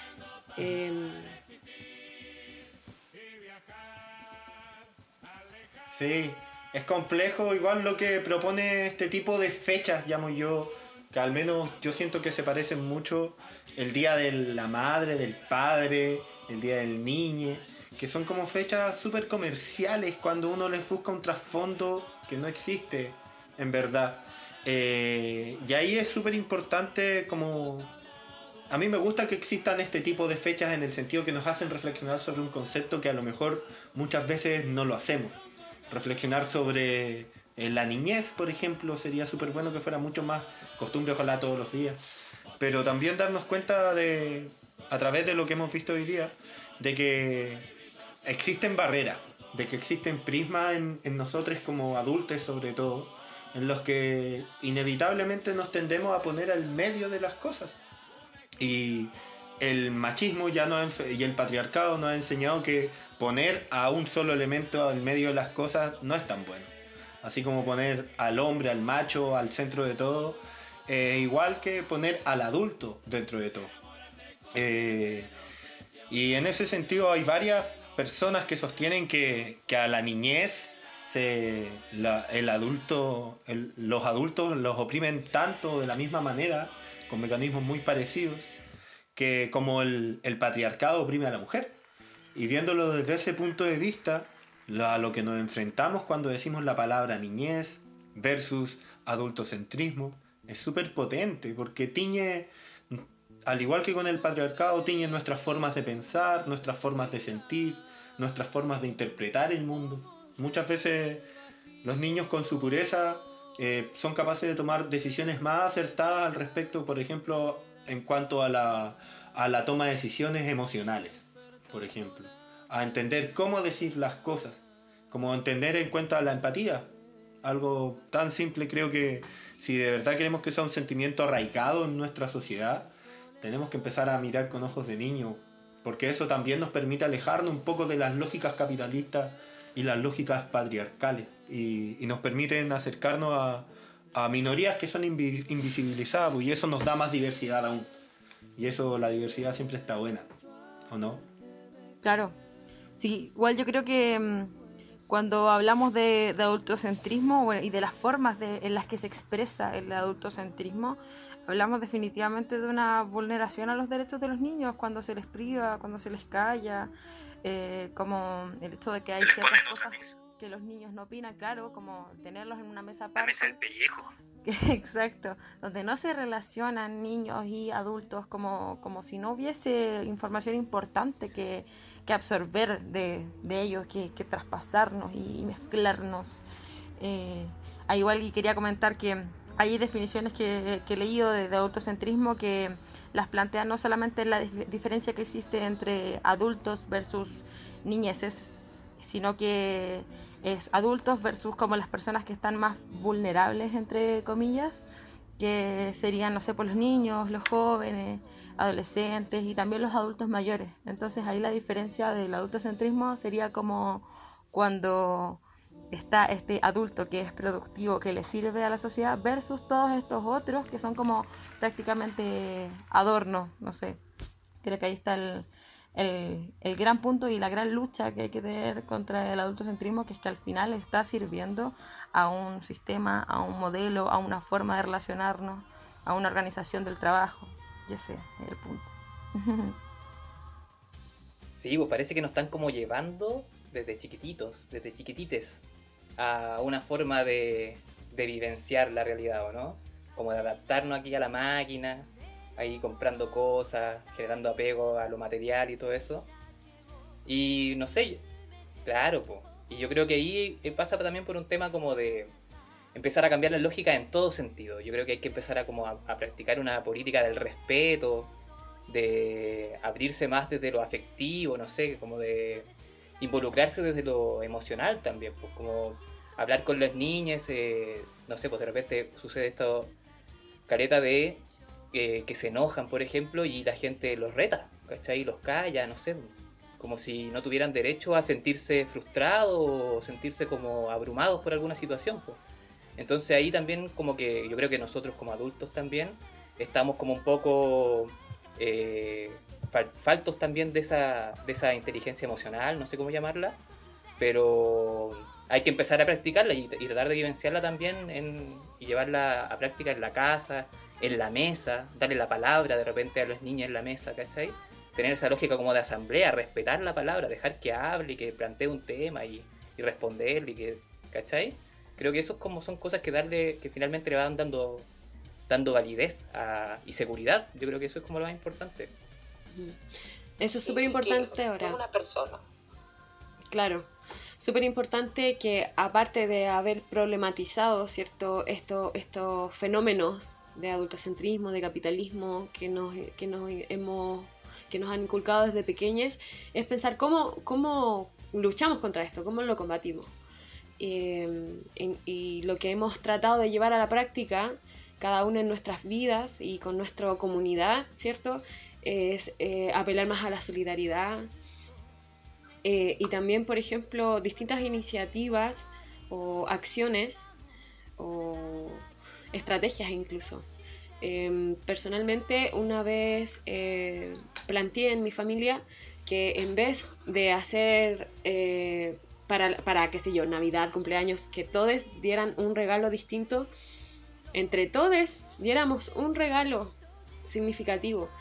Speaker 2: Sí, es complejo igual lo que propone este tipo de fechas, llamo yo, que al menos yo siento que se parecen mucho: el Día de la Madre, del Padre, el Día del Niño, que son como fechas súper comerciales cuando uno les busca un trasfondo que no existe en verdad. Y ahí es súper importante, como a mí me gusta que existan este tipo de fechas en el sentido que nos hacen reflexionar sobre un concepto que a lo mejor muchas veces no lo hacemos. Reflexionar sobre la niñez, por ejemplo, sería súper bueno que fuera mucho más costumbre, ojalá todos los días. Pero también darnos cuenta a través de lo que hemos visto hoy día, de que existen barreras, de que existen prismas en nosotros como adultos sobre todo, en los que inevitablemente nos tendemos a poner al medio de las cosas. Y el machismo y el patriarcado nos ha enseñado que poner a un solo elemento en medio de las cosas no es tan bueno. Así como poner al hombre, al macho, al centro de todo, igual que poner al adulto dentro de todo. Y en ese sentido hay varias personas que sostienen que a la niñez los adultos los oprimen tanto de la misma manera, con mecanismos muy parecidos, que como el patriarcado oprime a la mujer. Y viéndolo desde ese punto de vista, a lo que nos enfrentamos cuando decimos la palabra niñez versus adultocentrismo es súper potente, porque tiñe, al igual que con el patriarcado, tiñe nuestras formas de pensar, nuestras formas de sentir, nuestras formas de interpretar el mundo. Muchas veces los niños con su pureza son capaces de tomar decisiones más acertadas al respecto, por ejemplo, en cuanto a la toma de decisiones emocionales, por ejemplo. A entender cómo decir las cosas, como entender en cuenta la empatía. Algo tan simple, creo que si de verdad queremos que sea un sentimiento arraigado en nuestra sociedad, tenemos que empezar a mirar con ojos de niño, porque eso también nos permite alejarnos un poco de las lógicas capitalistas y las lógicas patriarcales, y nos permiten acercarnos a minorías que son invisibilizadas, y eso nos da más diversidad aún. Y eso, la diversidad siempre está buena, ¿o no?
Speaker 5: Claro. Sí, igual yo creo que cuando hablamos de adultocentrismo, bueno, y de las formas en las que se expresa el adultocentrismo, hablamos definitivamente de una vulneración a los derechos de los niños cuando se les priva, cuando se les calla, como el hecho de que hay ciertas cosas que los niños no opinan, claro, como tenerlos en una mesa aparte.
Speaker 3: La mesa del pellejo.
Speaker 5: Exacto, donde no se relacionan niños y adultos como si no hubiese información importante que absorber de ellos, que traspasarnos y mezclarnos. Igual y quería comentar que hay definiciones que he leído de adultocentrismo que las plantean no solamente la diferencia que existe entre adultos versus niñeces, sino que es adultos versus como las personas que están más vulnerables, entre comillas, que serían, no sé, por los niños, los jóvenes, adolescentes y también los adultos mayores. Entonces ahí la diferencia del adultocentrismo sería como cuando está este adulto que es productivo, que le sirve a la sociedad, versus todos estos otros que son como prácticamente adornos, no sé. Creo que ahí está el gran punto y la gran lucha que hay que tener contra el adultocentrismo, que es que al final está sirviendo a un sistema, a un modelo, a una forma de relacionarnos, a una organización del trabajo. Ya sé, es el punto.
Speaker 3: Sí, pues parece que nos están como llevando desde chiquitites, a una forma de vivenciar la realidad, ¿o no? Como de adaptarnos aquí a la máquina, ahí comprando cosas, generando apego a lo material y todo eso. Y no sé, claro, pues. Y yo creo que ahí pasa también por un tema como de empezar a cambiar la lógica en todo sentido. Yo creo que hay que empezar a practicar una política del respeto, de abrirse más desde lo afectivo, no sé, como de involucrarse desde lo emocional también, pues como hablar con los niños, no sé, pues de repente sucede esto, caleta de que se enojan, por ejemplo, y la gente los reta, ¿cachai? Los calla, no sé, como si no tuvieran derecho a sentirse frustrados o sentirse como abrumados por alguna situación, pues. Entonces ahí también como que yo creo que nosotros como adultos también estamos como un poco faltos también de esa inteligencia emocional, no sé cómo llamarla, pero hay que empezar a practicarla y tratar de vivenciarla también y llevarla a práctica en la casa, en la mesa, darle la palabra de repente a los niños en la mesa, ¿cachai? Tener esa lógica como de asamblea, respetar la palabra, dejar que hable y que plantee un tema y responderle, y que, ¿cachai? Creo que eso son cosas que finalmente le van dando validez y seguridad. Yo creo que eso es como lo más importante.
Speaker 4: Eso es súper importante ahora.
Speaker 8: Una persona.
Speaker 4: Claro, súper importante que aparte de haber problematizado estos fenómenos de adultocentrismo, de capitalismo que nos han inculcado desde pequeños, es pensar cómo luchamos contra esto, cómo lo combatimos. Y lo que hemos tratado de llevar a la práctica, cada uno en nuestras vidas y con nuestra comunidad, ¿cierto? es apelar más a la solidaridad. Y también, por ejemplo, distintas iniciativas o acciones o estrategias incluso. Personalmente, una vez planteé en mi familia que en vez de hacer para qué sé yo, Navidad, cumpleaños, que todos dieran un regalo distinto, entre todos diéramos un regalo significativo,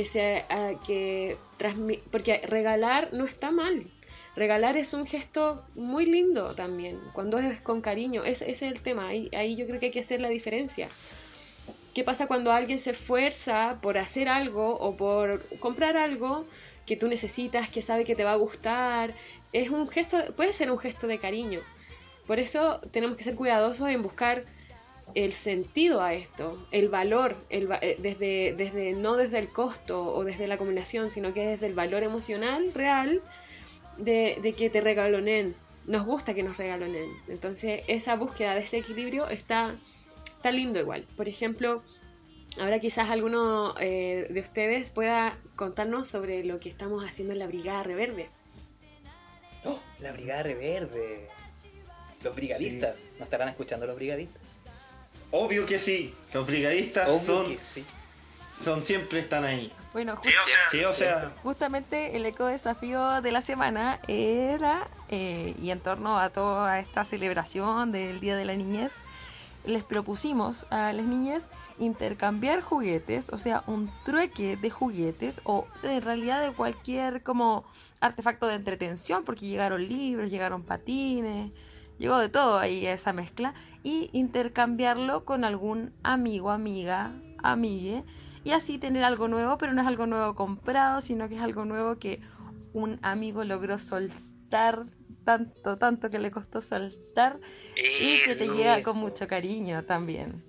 Speaker 4: porque regalar no está mal. Regalar es un gesto muy lindo también, cuando es con cariño. Ese es el tema, ahí yo creo que hay que hacer la diferencia. ¿Qué pasa cuando alguien se esfuerza por hacer algo o por comprar algo que tú necesitas, que sabe que te va a gustar? Es un gesto, puede ser un gesto de cariño. Por eso tenemos que ser cuidadosos en buscar el sentido a esto, el valor, no desde el costo o desde la acumulación, sino que desde el valor emocional real de que te regalonen. Nos gusta que nos regalonen. Entonces esa búsqueda de ese equilibrio está lindo igual. Por ejemplo, ahora quizás alguno de ustedes pueda contarnos sobre lo que estamos haciendo en la Brigada Reverde.
Speaker 3: ¡Oh! La Brigada Reverde. Los brigadistas. Sí. ¿No estarán escuchando los brigadistas?
Speaker 2: Obvio que sí. Los brigadistas son siempre están ahí.
Speaker 5: Bueno, justamente el eco-desafío de la semana era, y en torno a toda esta celebración del Día de la Niñez, les propusimos a las niñas intercambiar juguetes, o sea, un trueque de juguetes o en realidad de cualquier como artefacto de entretención, porque llegaron libros, llegaron patines, llegó de todo ahí a esa mezcla, y intercambiarlo con algún amigo, amiga, amigue, y así tener algo nuevo, pero no es algo nuevo comprado, sino que es algo nuevo que un amigo logró soltar tanto que le costó soltar y que te llega con mucho cariño también.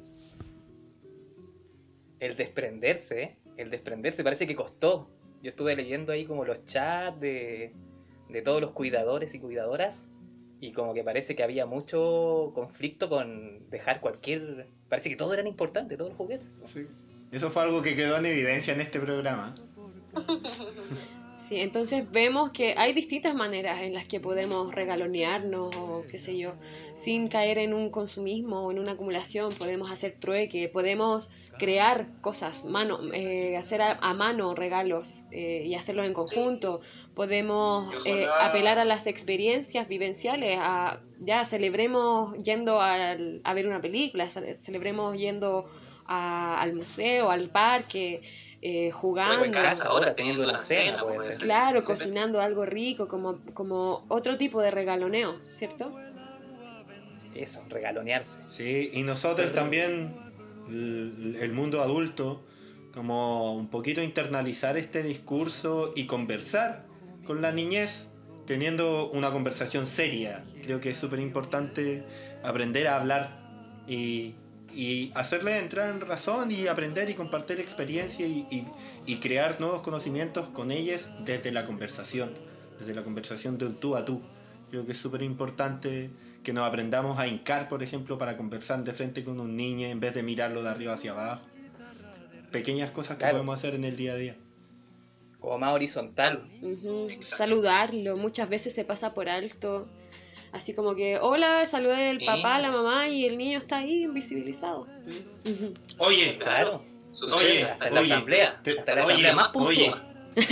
Speaker 3: El desprenderse parece que costó. Yo estuve leyendo ahí como los chats de todos los cuidadores y cuidadoras y como que parece que había mucho conflicto con dejar parece que todos eran importantes, todos los juguetes.
Speaker 2: Sí. Eso fue algo que quedó en evidencia en este programa.
Speaker 4: Sí, entonces vemos que hay distintas maneras en las que podemos regalonearnos o qué sé yo, sin caer en un consumismo o en una acumulación. Podemos hacer trueque, podemos crear cosas, hacer a mano regalos y hacerlo en conjunto. Podemos apelar a las experiencias vivenciales, celebremos yendo a ver una película, celebremos yendo al museo, al parque, jugando.
Speaker 3: En casa ahora teniendo una cena, puede ser.
Speaker 4: Claro, cocinando algo rico, como otro tipo de regaloneo, ¿cierto?
Speaker 3: Eso, regalonearse.
Speaker 2: Sí, y nosotros también, el mundo adulto, como un poquito internalizar este discurso y conversar con la niñez, teniendo una conversación seria. Creo que es súper importante aprender a hablar y hacerle entrar en razón y aprender y compartir experiencia y crear nuevos conocimientos con ellas desde la conversación de tú a tú. Creo que es súper importante que nos aprendamos a hincar, por ejemplo, para conversar de frente con un niño en vez de mirarlo de arriba hacia abajo. Pequeñas cosas que podemos hacer en el día a día.
Speaker 3: Como más horizontal.
Speaker 4: Saludarlo, muchas veces se pasa por alto. Así como que, hola, saludé al papá, a la mamá y el niño está ahí invisibilizado.
Speaker 2: Oye,
Speaker 3: claro. Hasta la asamblea. Hasta la asamblea más puntual.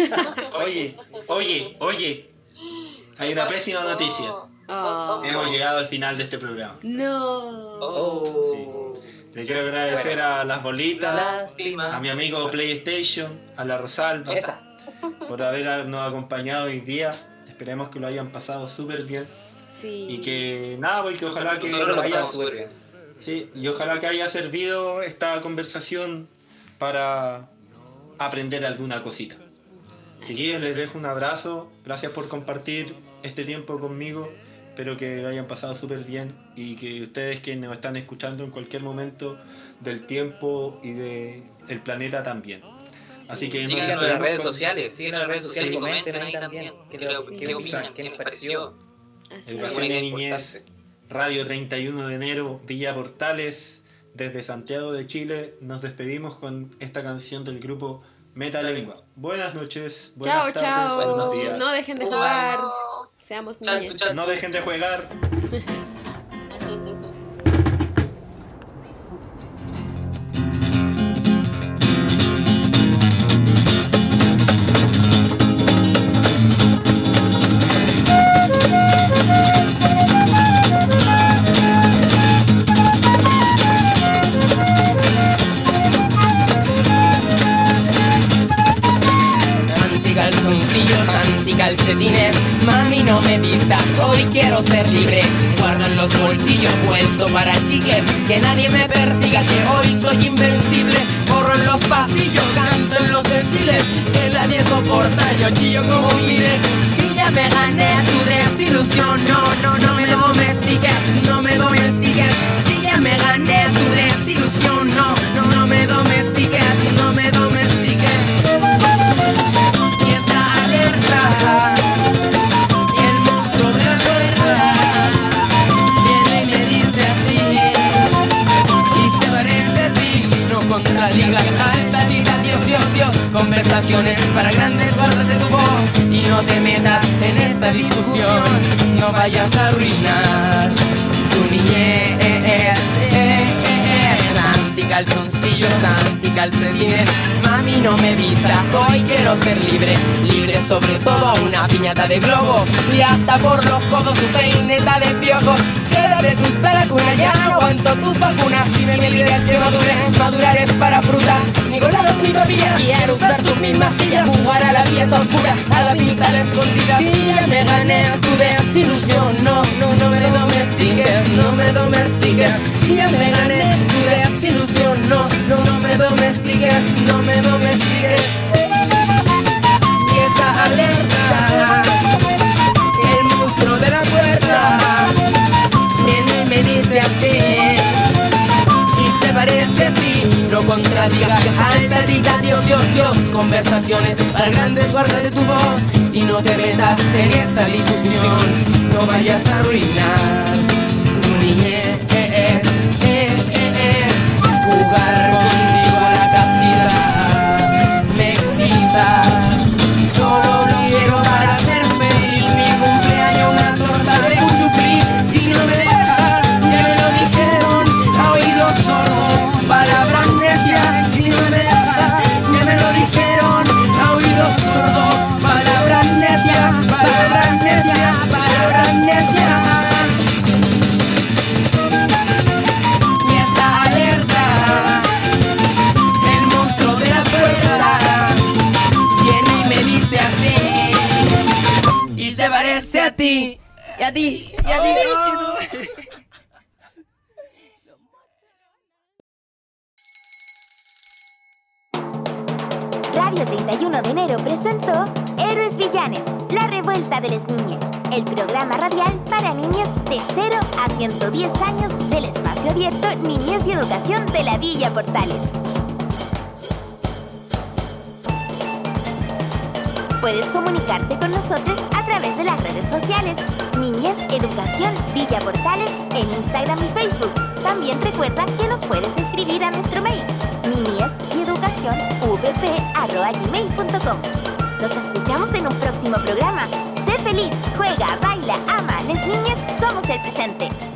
Speaker 2: Oye. Hay una pésima noticia. Hemos llegado al final de este programa.
Speaker 4: No.
Speaker 2: Sí. Le quiero agradecer a las bolitas, lástima, a mi amigo PlayStation, a la Rosalba, por habernos acompañado hoy día. Esperemos que lo hayan pasado súper bien.
Speaker 4: Sí.
Speaker 2: Y que ojalá que haya servido esta conversación para aprender alguna cosita. Chiquillos, les dejo un abrazo. Gracias por compartir este tiempo conmigo. Espero que lo hayan pasado súper bien y que ustedes que nos están escuchando en cualquier momento del tiempo y del planeta también. Así que
Speaker 3: síganos en las redes sociales, y comenten ahí también. ¿Qué opinan? ¿Qué les pareció?
Speaker 2: Educación de Niñez, Radio 31 de enero, Villa Portales, desde Santiago de Chile. Nos despedimos con esta canción del grupo Metalengua. Buenas noches,
Speaker 4: Chao,
Speaker 2: buenas tardes, buenos
Speaker 4: chao.
Speaker 2: días.
Speaker 4: No dejen de jugar. Seamos niños.
Speaker 2: No dejen de jugar.
Speaker 8: Anticalzoncillos, anticalcetines, mami no me vistas, hoy quiero ser libre. Guardo en los bolsillos vuelto para chicles, que nadie me persiga, que hoy soy invencible. Corro en los pasillos, canto en los deciles, que nadie soporta, yo chillo como un líder. Si ya me gané tu desilusión, no me domestiques, no me domestiques. Si ya me gané tu desilusión, no me domestiques, no me domestiques. El monstruo de la puerta viene y me dice así, y se parece a ti, no contradigas, alta liga, Dios, conversaciones para grandes, guárdate tu voz y no te metas en esta discusión, no vayas a arruinar tu niñez. Anticalzoncillos, anticalcetines, mami no me vistas, hoy quiero ser libre, libre sobre todo a una piñata de globos y hasta por los codos su peineta de piojos. Quédate tu sala cuna, ya no aguanto tus vacunas. Si me pides que madurar es para frutas, ni colados ni papillas. Quiero usar tus mismas sillas, jugar a la pieza oscura, a la pinta a la escondida. Si ya me gané tu desilusión, no me domestiques, no me domestiques. Si ya me gané tu desilusión, no me domestiques, no me domestiques. Y esa alerta, el monstruo de la puerta viene y me dice así, y se parece a ti, no contradigas, alta diga, Dios, conversaciones para grandes, guárdate tu voz y no te metas en esta discusión, no vayas a arruinar tu niñez. Jugar contigo a la casita me excita, solo quiero para hacer feliz mi cumpleaños una torta de cuchuflí. Si no me deja, ya me lo dijeron a oídos sordos, palabras necias. Si no me deja, ya me lo dijeron a oídos sordos, palabras necias, palabras necias, palabras necias. Parece a ti, y a ti, y a ti.
Speaker 1: Radio 31 de enero presentó Héroes Villanes, la revuelta de las niñas, el programa radial para niños de 0 a 110 años del espacio abierto Niñez y Educación de la Villa Portales. Puedes comunicarte con nosotros a través de las redes sociales Niñez Educación Villa Portales en Instagram y Facebook. También recuerda que nos puedes escribir a nuestro mail niñezeducacionvp@gmail.com. Nos escuchamos en un próximo programa. Sé feliz, juega, baila, ama. Las niñas somos el presente.